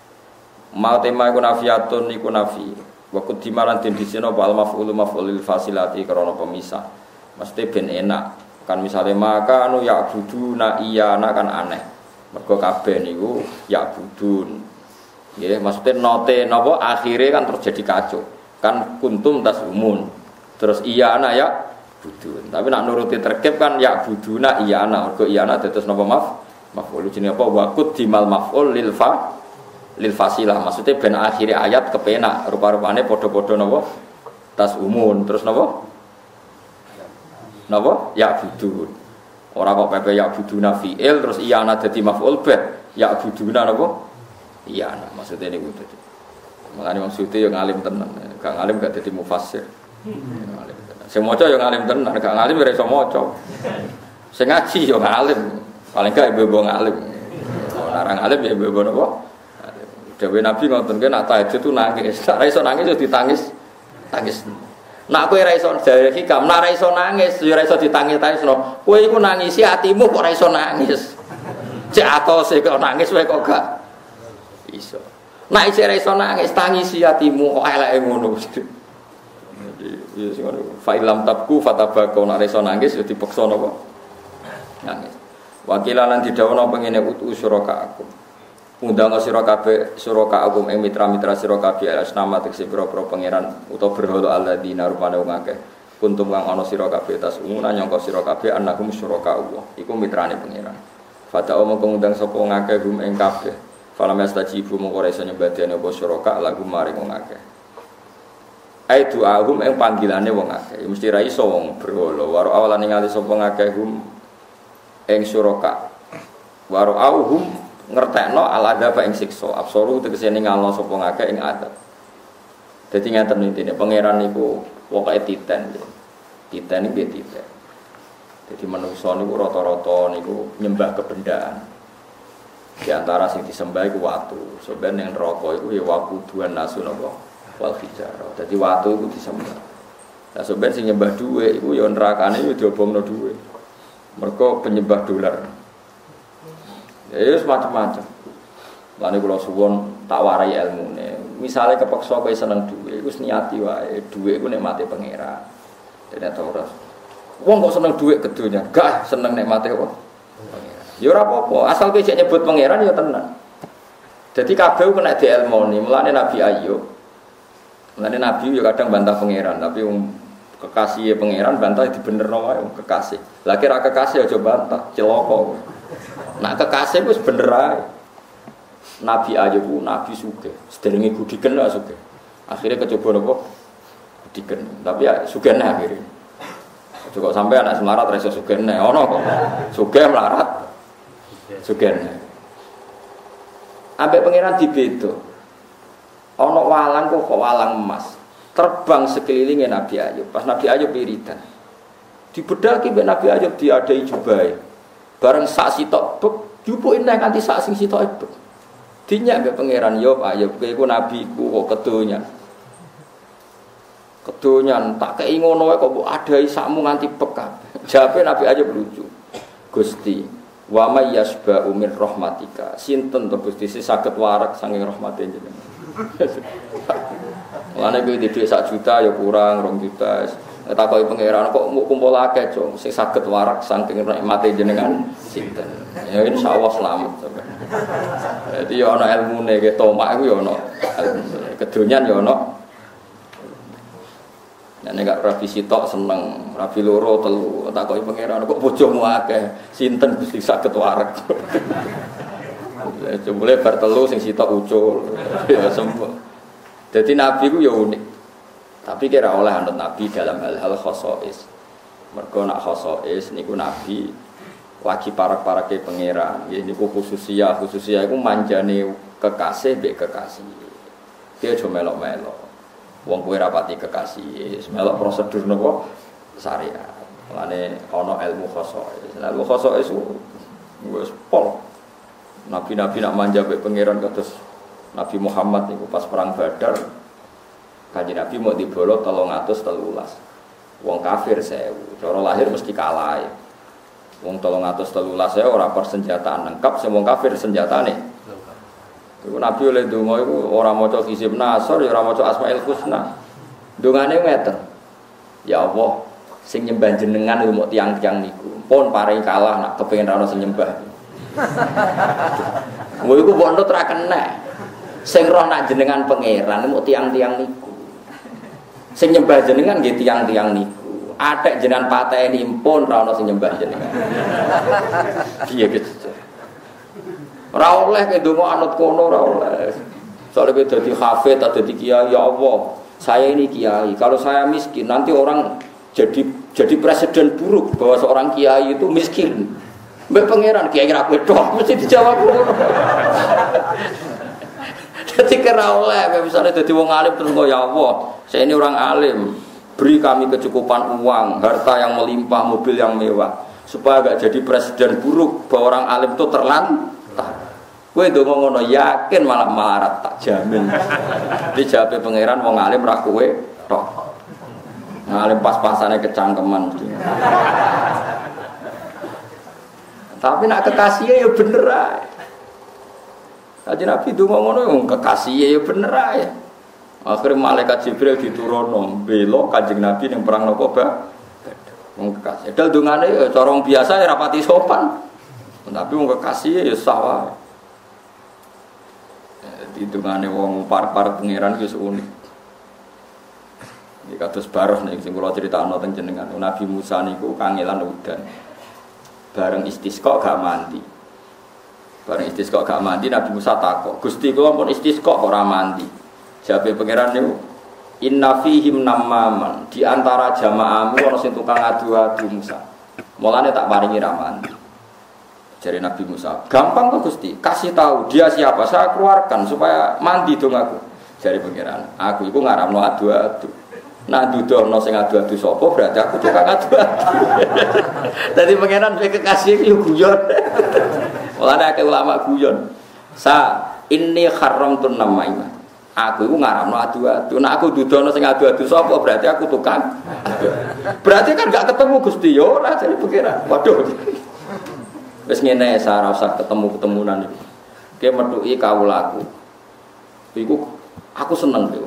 Mau tema iku nafiatun iku nafi. Wa kudimalan den disina wal maf'ulu maf'ulil fasilati krana pemisah. Mesti ben enak. Kan misale maka anu ya buduna iyana kan aneh. Mergo kabeh niku ya budun. Nggih, maksudnya note napa akhire kan terjadi kacau. Kan kuntum tasumun. Terus iya ana ya budun. Tapi nak nuruti terkep kan ya buduna iya ana. Mergo iya ana dados napa maf'ul jenenge apa waqut dimal maf'ul lil fasilah. Maksudnya ben akhire ayat kepenak rupa-rupane padha-padha napa tasumun. Terus napa? Napa? Ya budun. Ora kok pepe ya buduna fi'il terus iyana dadi maf'ul bih ya buduna napa iyana maksudnya niku dadi makane maksude yo ngalim tenan gak ngalim gak dadi mufassir ngalim tenan sing maca yo ngalim tenan gak ngalim ora iso maca sing ngaji yo ngalim paling gak ibu-ibu ngalim larang alim ya ibu-ibu napa dewe nabi ngoten ki nek tahajud tu nangis ora iso nangis yo ditangis tangis. Nak kowe ora iso jare hikam, nak ora iso nangis, ya ora iso ditangis-tangisno. Kowe iku nangisi atimu kok ora iso nangis. Cek atose kok nangis wae kok gak iso. Nak isih ora iso nangis, tangisi atimu kok eleke ngono. Jadi ya sing ngono. Fa ilam tabku fatabaqu nak ora iso nangis ya dipeksa napa? Nangis. Wakilan didhawuhna pengene utu suraka aku. Undang sira kabeh suraka agum ing mitra-mitra sira kabeh asnama tekse pira-pira pangeran utawa berhala alladzina rupane wong akeh kuntum kang ana sira kabeh tas umuna nyangka sira kabeh annahum suraka Allah iku mitrane pangeran fata omong undang sapa ngakeh gum ing kabeh Falam yastajibu mongko ora iso nyembadani apa syuraka lagu maring wong akeh. Ai du'ahum ing panggilane wong akeh. Mesti ra iso wong berhala. Waro awalan ningali sapa ngakeh hum ing syuraka. Waro auhum ngertekno al adab ing siksa. Absoru tegese ningali sapa ngakeh ing adab. Dadi ngaten intine pangeran niku pokoke titen. Titen iki titen. Jadi manusia niku rata-rata niku nyembah kebendaan. Di antara sing disembah iku watu. Sebenarnya yang neraka iku ya waquduan nasun apa wal hijarah. Dadi watu iku disembah. Lah sebenarnya sing nyembah dhuwit iku ya nerakane ya diobongno dhuwit. Mergo penyembah dolar. Ya wis macam-macam. Lane kula suwun tak warai ilmune. Misale kepeksa kowe seneng dhuwit, iku niati wae. Dhuwit iku nikmate pangeran. Dene ta ora. Wong kok seneng dhuwit kedonya, gak seneng nikmate apa? Ya ora apa-apa, asal kowe cek nyebut pangeran ya tenan. Dadi kabeh kena dielmoni, mulane Nabi Ayub. Mulane Nabi ya kadang bantah pangeran, tapi kekasih pangeran bantah dibenerno wae kekasih. Lah kira kekasih aja bantah, celaka. Nak kekasih wis bener ae. Nabi Ayub ku nabi sugih, sedherenge gudiken lho sugih. Akhire kecoba napa? Gudiken, tapi ya sugih nah akhire. Juga sampai anak semarat reso sugene ono kok. Sugih melarat. Sugene. Ambek pangeran dibedo. Ono walang kok walang emas. Terbang sekelilinge Nabi Ayub. Pas Nabi Ayub wiridan. Dibedaki mbek Nabi Ayub diadai jubahe. Bareng sak sitok bek, jupuke nang kanthi sak sing sitoke bek. Dinyak mbek pangeran Ayub kowe iku nabiku kok kedonya. Kedonyan tak kei ngono wae kok mbok adahi sakmu nganti peka. Jawabe Nabi Ayub lucu. Gusti, wa may yasba'u min rahmatika. Sinten to Gusti sing saged warak saking rahmate jenengan. Lane kowe dhuwit 1 juta ya kurang 2 juta. Takoki pangeran kok mbok kumpul akeh, Cung, sing saged warak saking rahmate jenengan sinten. Ya insyaallah selamat sampeyan. Dadi ya ana ilmune ke tomak iku ya ana. Kedonyan ya ana. Nek nek rabi sitok seneng, rabi loro telu, takoki pangeran kok bojomu akeh, sinten Gusti saged warak. Jebule bar telu sing sitok ucul. Ya sempo. Dadi nabi ku ya unik. Tapi kira oleh anut nabi dalam hal-hal khosois. Mergo nak khosois niku nabi lagi parak-parake pangeran. Ya niku khususia iku manjane kekasih mbek kekasih. Dia aja melok-melok. Wong kowe rapati kekasih, melok prosedur napa syariat. Lane ana ilmu khosois. Ilmu khosois wis pol. Nabi-nabi nak manja mek pangeran kados Nabi Muhammad niku pas perang Badar. Kanjeng Nabi mau dibolo 313. Wong kafir 1000. Cara lahir mesti kalah. Wong 313 ora persenjataan lengkap, sing wong kafir senjatane iku Nabi oleh donga iku ora maca Hizib Nasr ya ora maca Asmaul Husna. Dongane ngeten. Ya Allah, sing nyembah jenengan iku mok tiyang-tiyang niku. Pun paring kalah nak kepengin ra ono sing nyembah. Ngono iku kok nut ra kena. Sing roh nak jenengan pangeran mok tiyang-tiyang niku. Sing nyembah jenengan nggih tiyang-tiyang niku. Atek jenengan pateni pun ra ono sing nyembah jenengan. Piye gitu. Ora oleh ke donga anut kono ora oleh. Soale kowe dadi hafid atau dadi kiai, ya Allah, saya ini kiai. Kalau saya miskin, nanti orang jadi presiden buruk bahwa seorang kiai itu miskin. Mbek pangeran kiai ra kowe tok mesti dijawab ngono. Dadi kira oleh misalnya dadi wong alim terus kok ya Allah, saya ini orang alim. Beri kami kecukupan uang, harta yang melimpah, mobil yang mewah supaya enggak jadi presiden buruk bahwa orang alim itu terlantar. Kowe ndonga ngono yakin malah melarat tak jamin. Dijawabe pangeran wong alim ra kowe tok. Alim pas-pasane kecangkeman. Tapi nak kekasih ya bener ae. Kanjeng Nabi ndonga ngono wong kekasih ya bener ae. Akhire malaikat Jibril diturunno bela Kanjeng Nabi ning perang napa ba? Wong kekasih. Dal dongane cara biasa ya rapati sopan. Tapi wong kekasih ya sah wae. Hitungane wong par-par pangeran wis unik. Iki kados baroh nek sing kula critakno teng jenengan. Nabi Musa niku kangelan udan. Bareng istisqa gak mandi. Bareng istisqa gak mandi Nabi Musa takok, "Gusti kula pun istisqa kok ora mandi?" Jawabe pangeran niku, "Inna fihim namaman." Di antara jamaahmu ana sing tukang adu-adu Musa. Mulane tak paringi ra mandi. Jare Nabi Musa, "Gampang kok Gusti, kasih tahu dia siapa, saya keluarkan supaya mandi dong aku." Jare pangeran, "Aku iku ngaramno adu-adu. Nak dudono sing adu-adu sapa berarti aku tukang adu-adu." Dadi pangeran dhek kekasih yo guyon. Mulane akeh ulama guyon. Inni haramtun namaima. Aku iku ngaramno adu-adu. Nek aku dudono sing adu-adu sapa berarti aku tukang. Berarti kan gak ketemu Gusti yo ora jare pangeran. Waduh. Wis ngene ora usah ketemu-ketemunan iki. Ki metuki kawulaku. Iku aku seneng kok.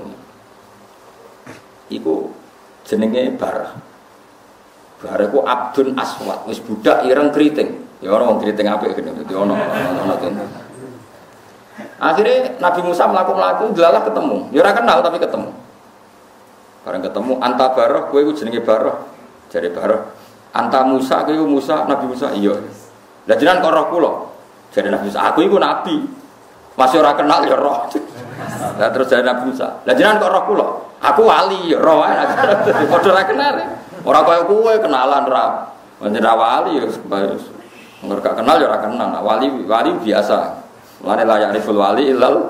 Iku jenenge Barah. Barah ku Abdun Aswad, wis budak ireng kriting. Ya ora wong kriting apik kene, dadi ono kene. Akhirnya Nabi Musa mlaku-mlaku delalah ketemu. Ya ora kenal tapi ketemu. Bareng ketemu, "Anta Barah, kowe iku jenenge Barah." Jare Barah, "Anta Musa, kowe iku Musa, Nabi Musa." "Iya." "Lah jenengan kok roh kula?" Jare Nabi Musa, "Aku iku nabi." Masih ora kenal ya roh. Lah terus jare Nabi Musa, "Lah jenengan kok roh kula?" "Aku wali ya roh." Padha ora kenal. Ora kaya kowe kenalan ra. Menjadi wali ya nggak gak kenal ya ora kenal. Nah, wali biasa. Mulane la ya'riful wali illal.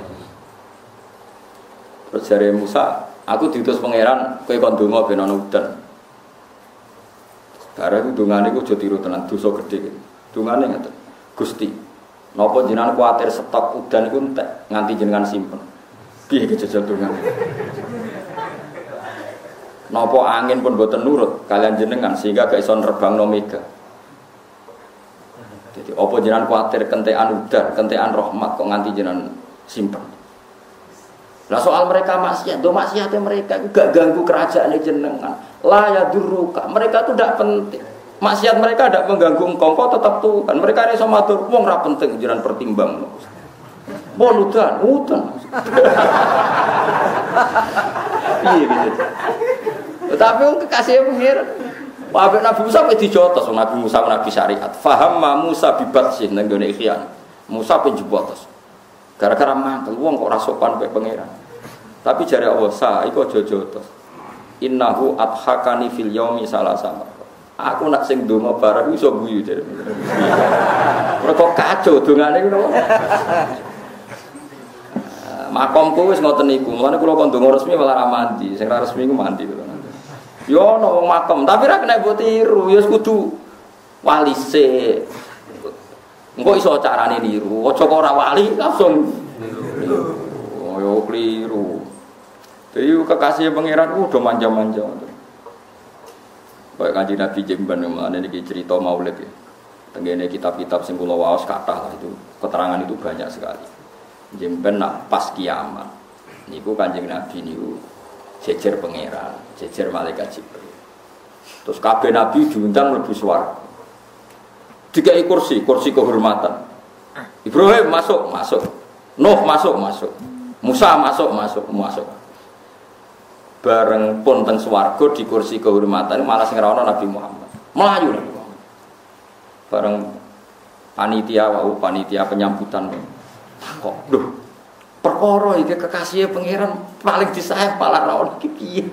Terus jare Musa, "Aku diutus pangeran kowe kon donga ben ana udan." Bareng dungane iku aja tiru tenan dosa gedhe. Dungane ngeten. "Gusti, napa jenengan kuwatir stok udan iku entek nganti jenengan simpen?" Piye iki jajal dungane? Napa angin pun boten nurut kalian jenengan sehingga gak iso nerbangno mega. Jadi apa jenengan kuwatir kentekan udan, kentekan rahmat kok nganti jenengan simpen. Lah soal mereka maksiat, do maksiate mereka itu gak ganggu kerajaan jenengan. La yadurruka, mereka itu tidak penting. Maksiat mereka tidak mengganggu engkau, kau tetap Tuhan. Mereka iso matur, wong ra penting jenengan pertimbang. Bon udan. Iya gitu. Tapi wong kekasih pengiran. Wabe Nabi Musa wis dijotos, Nabi Musa nabi syariat. Faham Musa bibatsin nang gone ikhyan. Musa penjebotos. Gara-gara mantel wong kok ora sopan kowe pangeran. Tapi jare Allah sa iku aja jotos. Innahu adhakani fil yaumi salasama. Aku nak sing donga bareng iso guyu jare. Mergo kacau dongane ngono. Makomku wis ngoten niku. Mulane kula kon donga resmi malah ra mandi. Sing ra resmi ku mandi to. Yo ono wong makom, tapi ra kena mbok tiru, ya kudu walise. Engko iso carane niru, aja kok ora wali langsung niru. Oh yo kliru. Dadi kekasih pangeran udah manja-manja. Kayak Kanjeng Nabi Jemban menane niki cerita Maulid ya. Tenggene kitab-kitab sing kula waos kathah lah itu, keterangan itu banyak sekali. Jemban nak pas kiamat. Niku Kanjeng Nabi niku jejer pangeran, jejer malaikat Jibril. Terus kabeh nabi diundang mlebu swarga. Dikai kursi kehormatan. Ibrahim masuk. Nuh masuk. Musa masuk. Bareng pun teng swarga di kursi kehormatan malah sing ora ana Nabi Muhammad. Melayu Nabi Muhammad. Bareng panitia penyambutan. Kok duh perkara iki kekasih pangeran paling disayang malah ra ono iki piye.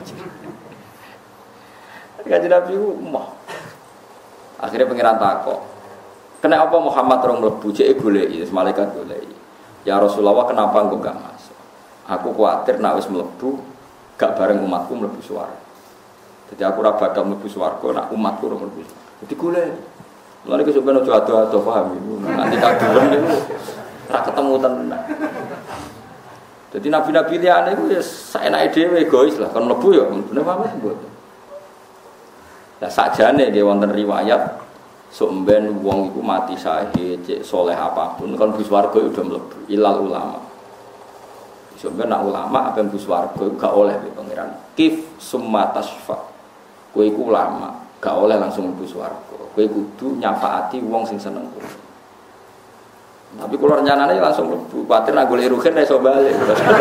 Kanjeng Nabi mah. Akhirnya pangeran takok. Kena apa Muhammad rong mlebu cek goleki, malaikat goleki. Ya Rasulullah kenapa engko gak masuk? Aku kuwatir nek wis mlebu gak bareng umatku mlebu swarga. Jadi aku ora bakal mlebu swarga nek umatku ora mlebu. Jadi goleki. Mulane kesuk ben aja ado-ado paham iku. Nanti kaduren niku ora ketemu tenan. Jadi nabi-nabi liyane iku ya saenake dhewe egois lah, kon mlebu ya bener apa mboten. Lah sakjane nggih wonten riwayat sok mben wong iku mati syahid, cek saleh apapun kon bus warga udah mlebu ilal ulama. Sok mben nak ulama apa bus warga gak oleh di pangeran. Kif summa tasfa. Kowe iku ulama, gak oleh langsung bus warga. Kowe kudu nyafaati wong sing seneng kowe. Tapi kalau rencananya langsung khawatir nak golek rugen iso balik.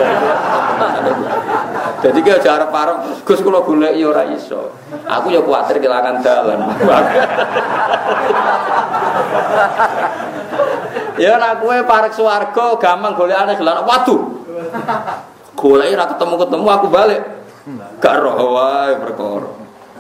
Jadi ki aja arep parek Gus kula golek ya ora iso. Aku ya khawatir kelangan dalan. Ya nek kowe parek swarga gampang golekane gelar. Waduh. Goleki ra ketemu-ketemu aku balik. Gak roh wae perkara.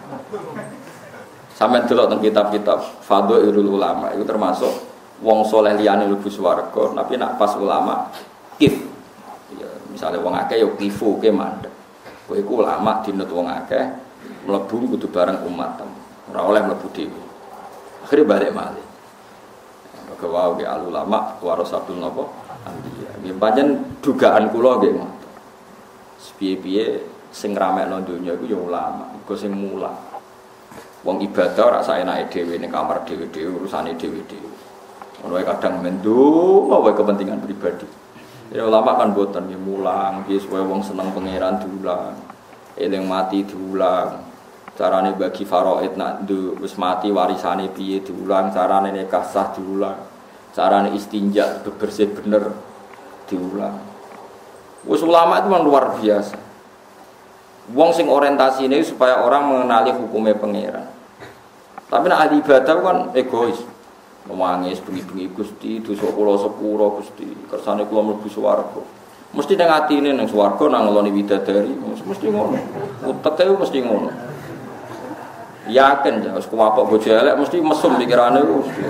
Sampe delok teng kitab-kitab Fadhailul Ulama itu termasuk wong saleh liyane mlebu swarga, tapi nek pas ulama kif. Ya misale wong akeh ya kifu ke mandek. Kowe iku ulama dinut wong akeh mlebu kudu bareng umat. Ora oleh mlebu dhewe. Akhire balik malih. Kewaw ke ulama warasatul napa? Anbiya. Nggih pancen dugaan kula nggih ngoten. Piye-piye sing ramekno donya iku ya ulama, iku sing mulang. Wong ibadah ora saenake dhewe ning kamar dhewe-dhewe urusane dhewe-dhewe. Ono kadang mendung wae kepentingan pribadi. Ya ulama kan boten nggih mulang, nggih supaya wong seneng pangeran diulang. Eling mati diulang. Carane bagi faraid nak wis mati warisane piye diulang, carane nikah sah diulang. Carane istinja bersih bener diulang. Wis ulama itu memang luar biasa. Wong sing orientasine supaya orang mengenali hukumnya pangeran. Tapi nek ahli ibadah kan egois. Mewangis bengi-bengi Gusti, dosa kula sepura Gusti, kersane kula mlebu swarga. Mesti nang atine nang swarga nang ngeloni widadari, mesti ngono. Uteke mesti ngono. Yakin wis kuwapok bojo elek mesti mesum pikirane Gusti.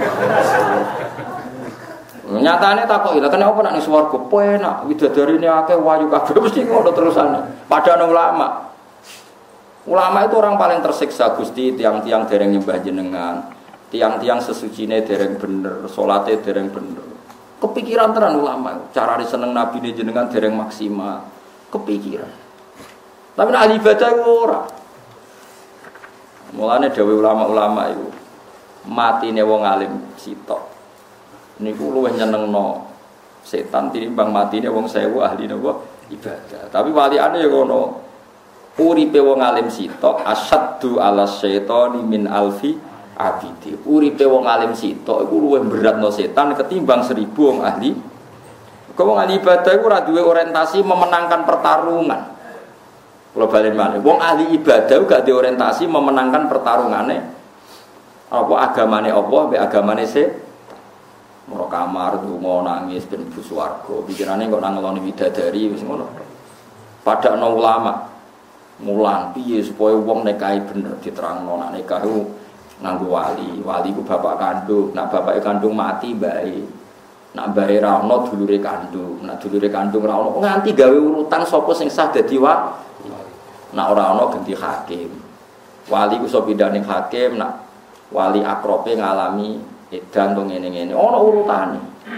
Nyatane takoki, lha kenapa nek ning swarga penak widadarine akeh wayu kabeh mesti ngono terusane. Padahal ulama. Ulama itu orang paling tersiksa Gusti, tiang-tiang dereng nyembah jenengan, tiang-tiang sesucine dereng bener, salate dereng bener. Kepikiran tenan ulama, cara seneng nabine jenengan dereng maksimal. Kepikiran. Tapi nek ahli ibadah ora. Mulane dawuh ulama-ulama iku matine wong alim sitok. Niku luwih nyenengno setan tinimbang matine wong 1000 ahli napa ibadah. Tapi waliane ya ngono. Uripe wong alim sitok asyaddu ala syaitani min alfi abidi. Uripe wong alim sitok iku luwih beratno setan ketimbang 1000 wong ahli. Kok wong ahli ibadah iku ora duwe orientasi memenangkan pertarungan. Kalau balik mana, wong ahli ibadah gak diorientasi memenangkan pertarungane apa agamane Allah be agamane se moro kamar donga nangis ben mlebu swarga pikirane kok nang ngeloni widadari wis ngono padakno ulama mulang piye supaya wong nikahi bener diterangno nek nikah ku nganggo wali ku bapak kandung nek bapake kandung mati bae nek bae ra ono dulure kandung nek dulure kandung ra ono nganti gawe urutan sapa sing sah dadi wali. Nak ora ana ganti hakim. Wali ku iso pindah ning hakim, nak wali akrobe ngalami edan to ngene-ngene. Ana urutane.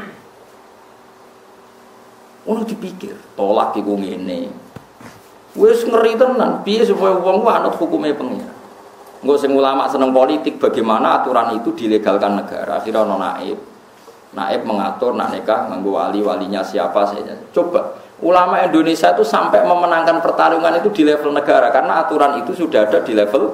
Ono dipikir, tolak iku ngene. Wis ngeri tenan, piye supaya wong ku anut hukume pengira. Engko sing ulama seneng politik bagaimana aturan itu dilegalkan negara. Akhirnya ana naib. Naib mengatur nak nikah nganggo walinya siapa saja. Coba ulama Indonesia itu sampai memenangkan pertarungan itu di level negara karena aturan itu sudah ada di level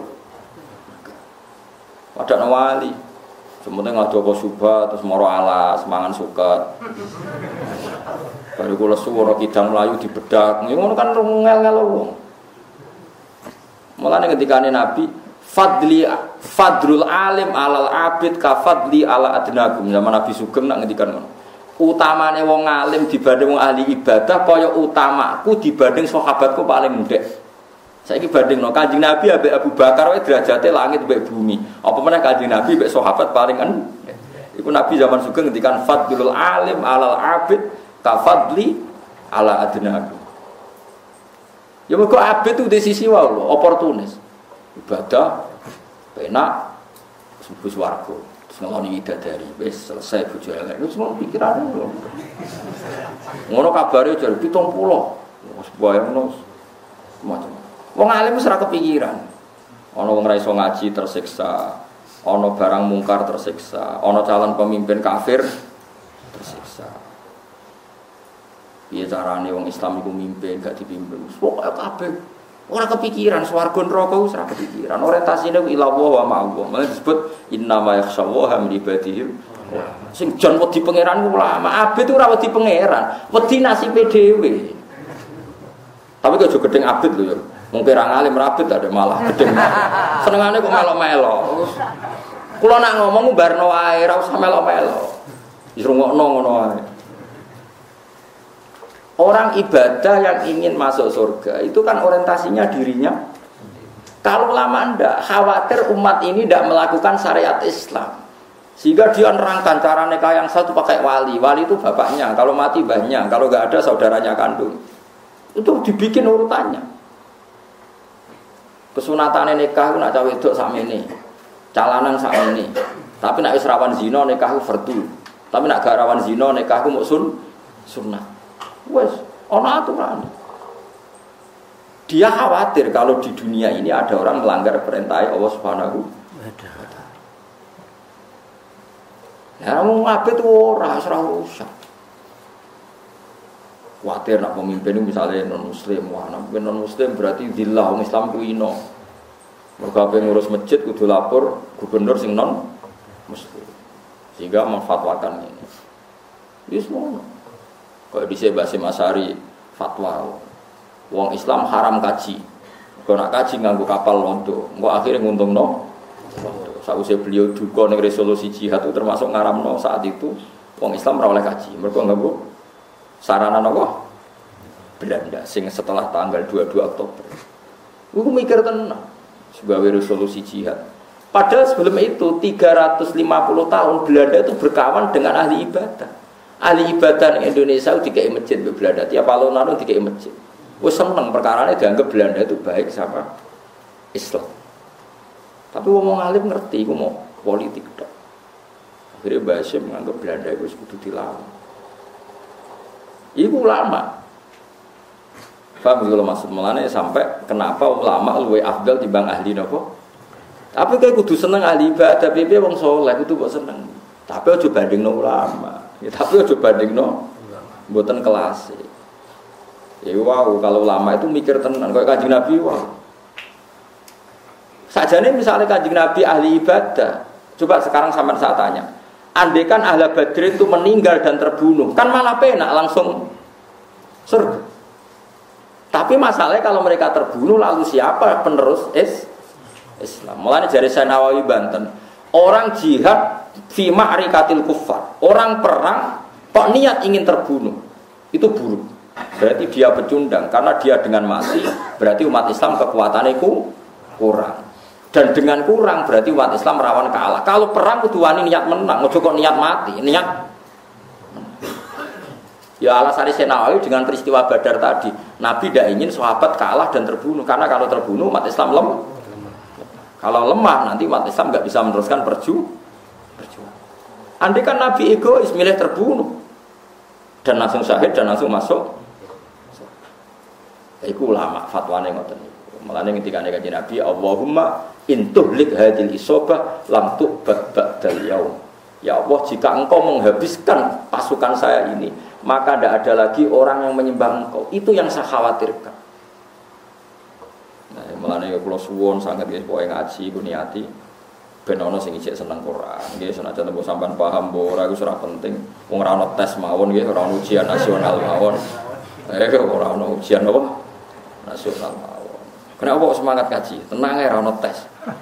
ada wali sementara ngadu apa subah terus moro alas mangan suket baru kula suwara kidang melayu dibedak ngono kan ngel-ngel wong mulane ketikane Nabi fadlul alim alal abid ka fadli ala adnagum zaman Nabi Sugeng nak ngendikan ngono utamane wong alim dibanding wong ahli ibadah kaya utamaku dibanding sahabatku paling ndek. Saiki bandingno Kanjeng Nabi ambek Abu Bakar wae derajate langit mbek bumi. Apa meneh Kanjeng Nabi mbek sahabat paling endek. Iku Nabi zaman sugeng ngendikan fadlul alim alal abid ka fadli ala adnaku. Ya mergo abid itu di sisi wae lho, oportunis. Ibadah penak subuh swarga. Ngeloni widadari, wis selesai bojo elek. Wis ngono pikirane lho. Ngono kabare jar 70. Wis bayangno macam. Wong alim wis ora kepikiran. Ana wong ra iso ngaji tersiksa, ana barang mungkar tersiksa, ana calon pemimpin kafir tersiksa. Piye carane wong Islam iku mimpin gak dipimpin? Pokoke kabeh ora kepikiran swarga neraka wis ora kepikiran. Orientasine ku ila wa ma'allah. Mane disebut innama yakhshallaha min ibadihi. Sing jan wedi pangeran ku ulama. Abid ora wedi pangeran, wedi nasibe dhewe. Tapi kok aja gedeng abid lho ya. Mung kira ngalim rabid ada malah gedeng. Senengane kok melo-melo. Kula nak ngomong barno wae ora usah melo-melo. Wis rungokno ngono ae. Orang ibadah yang ingin masuk surga itu kan orientasinya dirinya. Kalau lama ndak khawatir umat ini ndak melakukan syariat Islam. Sehingga dia nerangkan cara nikah yang satu pakai wali. Wali itu bapaknya, kalau mati mbahnya, kalau enggak ada saudaranya kandung. Itu dibikin urutannya. Kesunatan nikah nak cawe wedok sakmene. Calanan sakmene. Tapi nak wis rawan zina nikah fardu. Tapi nak gak rawan zina nikah ku muk sunnah. Wes, ana aturan. Dia khawatir kalau di dunia ini ada orang melanggar perintah Allah Subhanahu wa taala. Nah, mau ngabet ora usah. Khawatir nak pemimpin misalnya non muslim, wah non muslim berarti dillah wong Islam ku ino. Mergo ape ngurus masjid kudu lapor gubernur sing non muslim. Sehingga memfatwakan ini. Wis ngono. Kalau di Basim Asari fatwa, wong Islam haram kaji. Kalau nak kaji nganggo kapal londo, engko akhirnya nguntungno. Sausé beliau duka ning resolusi jihad itu termasuk ngaramno saat itu wong Islam ora oleh kaji. Mergo nganggo sarana napa? Belanda sing setelah tanggal 22 Oktober. Iku mikir tenan sebagai resolusi jihad. Padahal sebelum itu 350 tahun Belanda itu berkawan dengan ahli ibadah. Ahli ibadah di Indonesia itu dikai masjid di Belanda. Tiap alun-alun dikai masjid. Wes seneng perkarane dianggap Belanda itu baik sama Islam. Tapi wong alim ngerti iku mau politik tok. Akhirnya Basim menganggap Belanda itu kudu dilawan. Iku ulama. Paham kalau maksud melane sampai kenapa ulama luwih afdal timbang ahli napa? Tapi kayak kudu seneng ahli ibadah, piye wong saleh kudu kok seneng. Tapi aja bandingno ulama. Ya, tapi aja bandingno mboten kelas. Ya wow, kalau ulama itu mikir tenan kayak Kanjeng Nabi wow. Sajane misalnya Kanjeng Nabi ahli ibadah. Coba sekarang sampean saya tanya. Andaikan ahli Badrin itu meninggal dan terbunuh, kan malah penak langsung surga. Tapi masalahnya kalau mereka terbunuh lalu siapa penerus Islam? Mulanya dari Syekh Nawawi Banten, orang jihad fi ma'rikatil kuffar, orang perang kok niat ingin terbunuh, itu buruk. Berarti dia pecundang, karena dia dengan mati berarti umat Islam kekuatannya kurang. Dan dengan kurang berarti umat Islam rawan kalah. Kalau perang kudu wani niat menang, ojo kok niat mati, niat. Ya alasan Syekh Nawawi dengan peristiwa Badar tadi, Nabi tidak ingin sahabat kalah dan terbunuh, karena kalau terbunuh umat Islam lemah. Kalau lemah nanti umat Islam nggak bisa meneruskan perjuangan. Andai kan Nabi egois milih terbunuh dan langsung syahid dan langsung masuk. Iku ulama fatwane ngoten. Mulane ketika Kanjeng Nabi, Allahumma intuhlik hadil isobah lam tu'bad ba'dal yaum. Ya Allah, jika engkau menghabiskan pasukan saya ini, maka tidak ada lagi orang yang menyembah engkau. Itu yang saya khawatirkan. Nah, mulane kula suwun sanget nggih pokoke ngaji ku niati ben ana sing isih seneng Quran. Nggih senajan tempo sampean paham mbok ora iku ora penting. Wong ora ana tes mawon nggih, ora ana ujian nasional mawon. Ora ana ujian apa? Nasional mawon. Kenapa kok semangat ngaji? Tenang ae ora ana tes.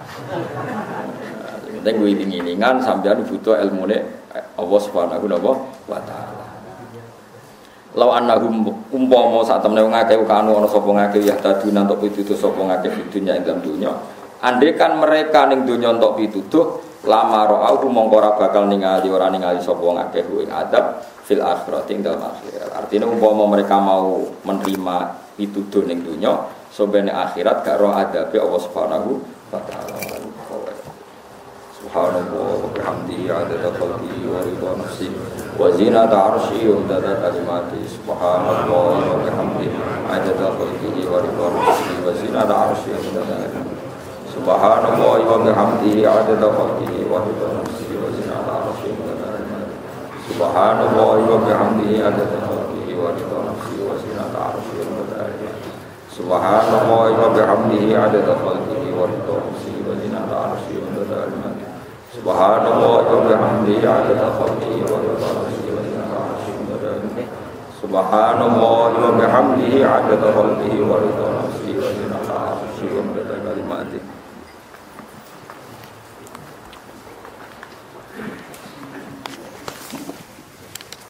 Penting kuwi iling-ilingan sampean butuh ilmune Allah Subhanahu wa taala. Law annahum umpama sak temene wong akeh kanu ana sapa ngakeh ya taduna entuk pituduh sapa ngakeh dunya ing dalam dunya. Andaikan mereka ning dunya entuk pituduh, lama ra'au mongko ora bakal ningali sapa ngakeh ing adab fil akhirat ing dalam akhirat. Artinya umpama mereka mau menerima pituduh ning dunya, sobene akhirat gak ro adabe Allah Subhanahu wa taala. Subhanallah wa bihamdihi 'adada khalqihi wa ridha nafsihi wa zinata 'arsyihi wa midada kalimatihi. Subhanallah wa bihamdihi 'adada khalqihi wa ridha nafsihi wa zinata 'arsyihi wa midada kalimatihi. Subhanallah wa bihamdihi 'adada khalqihi wa ridha nafsihi wa zinata 'arsyihi wa midada kalimatihi. Subhanallah wa bihamdihi 'adada khalqihi wa ridha nafsihi wa zinata 'arsyihi wa midada kalimatihi. Subhanallah wa bihamdihi 'adada khalqihi wa ridha nafsihi wa zinata 'arsyihi wa midada kalimatihi. Subhanallah wa bihamdihi 'adada khalqihi wa ridha nafsihi wa zinata 'arsyihi wa midada kalimatihi. Subhanallah wa bihamdihi 'adada khalqihi wa ridha nafsihi wa zinata 'arsyihi wa midada kalimatihi.